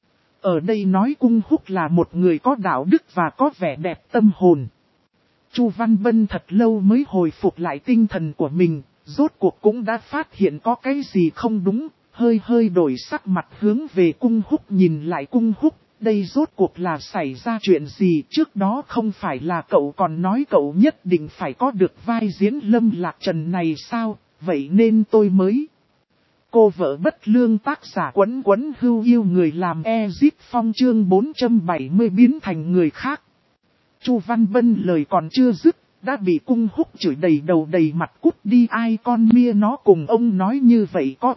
S1: Ở đây nói Cung Húc là một người có đạo đức và có vẻ đẹp tâm hồn. Chu Văn Bân thật lâu mới hồi phục lại tinh thần của mình, rốt cuộc cũng đã phát hiện có cái gì không đúng, hơi đổi sắc mặt hướng về Cung Húc nhìn lại Cung Húc. Đây rốt cuộc là xảy ra chuyện gì, trước đó không phải là cậu còn nói cậu nhất định phải có được vai diễn Lâm Lạc Trần này sao, vậy nên tôi mới. Cô vợ bất lương tác giả Quấn Quấn Hưu yêu người làm Ezip Phong chương 470 biến thành người khác. Chu Văn Bân lời còn chưa dứt, đã bị Cung Húc chửi đầy đầu đầy mặt cút đi, ai con mia nó cùng ông nói như vậy có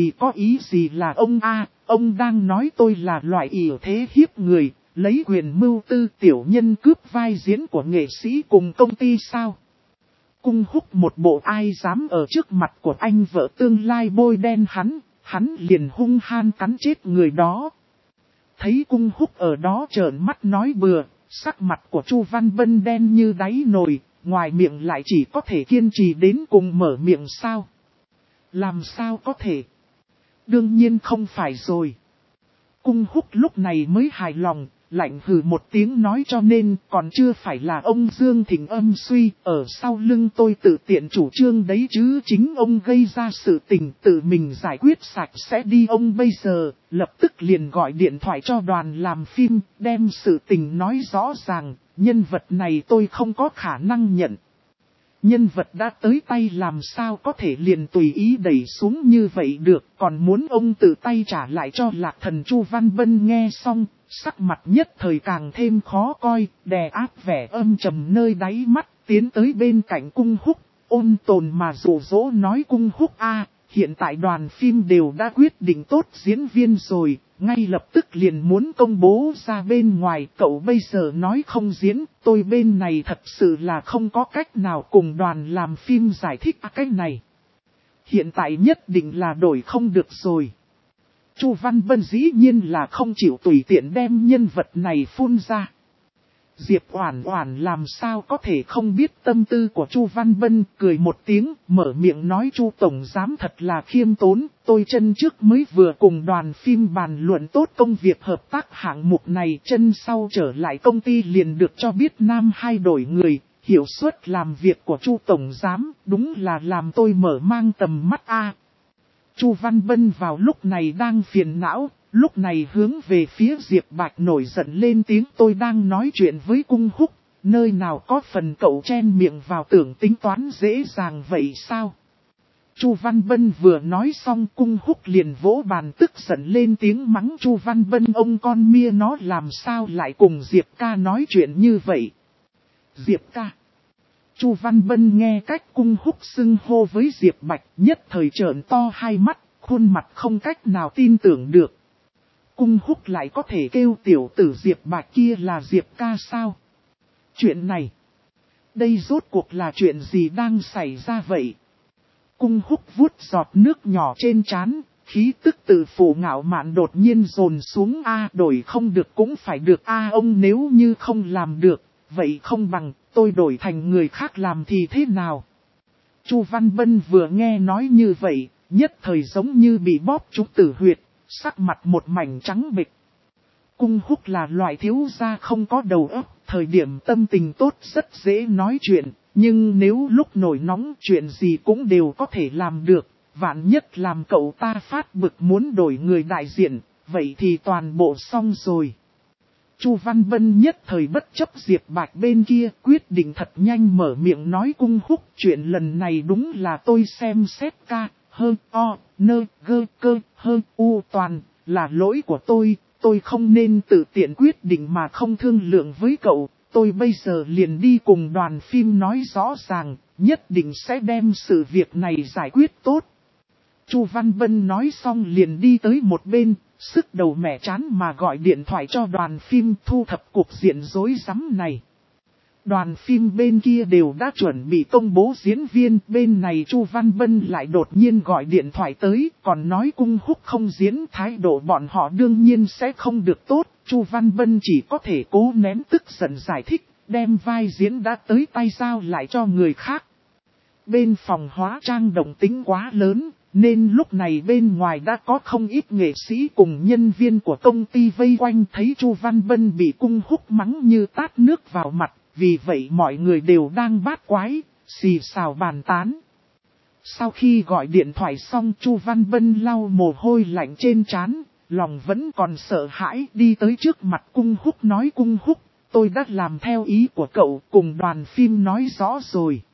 S1: ý gì là ông a. Ông đang nói tôi là loại ỷ thế hiếp người, lấy quyền mưu tư tiểu nhân cướp vai diễn của nghệ sĩ cùng công ty sao? Cung Húc một bộ ai dám ở trước mặt của anh vợ tương lai bôi đen hắn liền hung han cắn chết người đó. Thấy Cung Húc ở đó trợn mắt nói bừa, sắc mặt của Chu Văn Bân đen như đáy nồi, ngoài miệng lại chỉ có thể kiên trì đến cùng mở miệng sao? Làm sao có thể? Đương nhiên không phải rồi. Cung Húc lúc này mới hài lòng, lạnh hừ một tiếng nói cho nên còn chưa phải là ông Dương Thịnh âm suy, ở sau lưng tôi tự tiện chủ trương đấy chứ, chính ông gây ra sự tình tự mình giải quyết sạch sẽ đi. Ông bây giờ, lập tức liền gọi điện thoại cho đoàn làm phim, đem sự tình nói rõ ràng, nhân vật này tôi không có khả năng nhận. Nhân vật đã tới tay làm sao có thể liền tùy ý đẩy xuống như vậy được, còn muốn ông tự tay trả lại cho Lạc Thần. Chu Văn Bân nghe xong, sắc mặt nhất thời càng thêm khó coi, đè áp vẻ âm trầm nơi đáy mắt, tiến tới bên cạnh Cung Húc, ôn tồn mà dụ dỗ nói Cung Húc a, hiện tại đoàn phim đều đã quyết định tốt diễn viên rồi, ngay lập tức liền muốn công bố ra bên ngoài, cậu bây giờ nói không diễn, tôi bên này thật sự là không có cách nào cùng đoàn làm phim giải thích cái này. Hiện tại nhất định là đổi không được rồi. Chu Văn Bân dĩ nhiên là không chịu tùy tiện đem nhân vật này phun ra. Diệp Oản Oản làm sao có thể không biết tâm tư của Chu Văn Bân, cười một tiếng, mở miệng nói Chu tổng giám thật là khiêm tốn, tôi chân trước mới vừa cùng đoàn phim bàn luận tốt công việc hợp tác hạng mục này, chân sau trở lại công ty liền được cho biết Nam hai đổi người, hiệu suất làm việc của Chu tổng giám, đúng là làm tôi mở mang tầm mắt a. Chu Văn Bân vào lúc này đang phiền não. Lúc này hướng về phía Diệp Bạch nổi giận lên tiếng, tôi đang nói chuyện với Cung Húc, nơi nào có phần cậu chen miệng vào tưởng tính toán dễ dàng vậy sao? Chu Văn Bân vừa nói xong Cung Húc liền vỗ bàn tức giận lên tiếng mắng Chu Văn Bân, ông con mia nó làm sao lại cùng Diệp ca nói chuyện như vậy? Diệp ca. Chu Văn Bân nghe cách Cung Húc xưng hô với Diệp Bạch nhất thời trợn to hai mắt, khuôn mặt không cách nào tin tưởng được. Cung Húc lại có thể kêu tiểu tử Diệp Bạch kia là Diệp ca sao? Chuyện này, đây rốt cuộc là chuyện gì đang xảy ra vậy? Cung Húc vuốt giọt nước nhỏ trên trán, khí tức từ phủ ngạo mạn đột nhiên dồn xuống a, đổi không được cũng phải được a, ông nếu như không làm được, vậy không bằng tôi đổi thành người khác làm thì thế nào? Chu Văn Bân vừa nghe nói như vậy, nhất thời giống như bị bóp trúng tử huyệt. Sắc mặt một mảnh trắng bệch. Cung Húc là loại thiếu gia không có đầu óc, thời điểm tâm tình tốt rất dễ nói chuyện, nhưng nếu lúc nổi nóng chuyện gì cũng đều có thể làm được, vạn nhất làm cậu ta phát bực muốn đổi người đại diện, vậy thì toàn bộ xong rồi. Chu Văn Bân nhất thời bất chấp Diệp Bạch bên kia, quyết định thật nhanh mở miệng nói Cung Húc, chuyện lần này đúng là tôi xem xét ca. Hơn o, nơ, gơ, cơ, hơn u toàn, là lỗi của tôi không nên tự tiện quyết định mà không thương lượng với cậu, tôi bây giờ liền đi cùng đoàn phim nói rõ ràng, nhất định sẽ đem sự việc này giải quyết tốt. Chu Văn Bân nói xong liền đi tới một bên, sức đầu mẻ chán mà gọi điện thoại cho đoàn phim thu thập cuộc diện rối rắm này. Đoàn phim bên kia đều đã chuẩn bị công bố diễn viên, bên này Chu Văn Bân lại đột nhiên gọi điện thoại tới, còn nói Cung Húc không diễn, thái độ bọn họ đương nhiên sẽ không được tốt. Chu Văn Bân chỉ có thể cố nén tức giận giải thích, đem vai diễn đã tới tay giao lại cho người khác. Bên phòng hóa trang động tính quá lớn, nên lúc này bên ngoài đã có không ít nghệ sĩ cùng nhân viên của công ty vây quanh, thấy Chu Văn Bân bị Cung Húc mắng như tát nước vào mặt. Vì vậy mọi người đều đang bát quái, xì xào bàn tán. Sau khi gọi điện thoại xong, Chu Văn Bân lau mồ hôi lạnh trên trán, lòng vẫn còn sợ hãi, đi tới trước mặt Cung Húc nói: Cung Húc, tôi đã làm theo ý của cậu, cùng đoàn phim nói rõ rồi.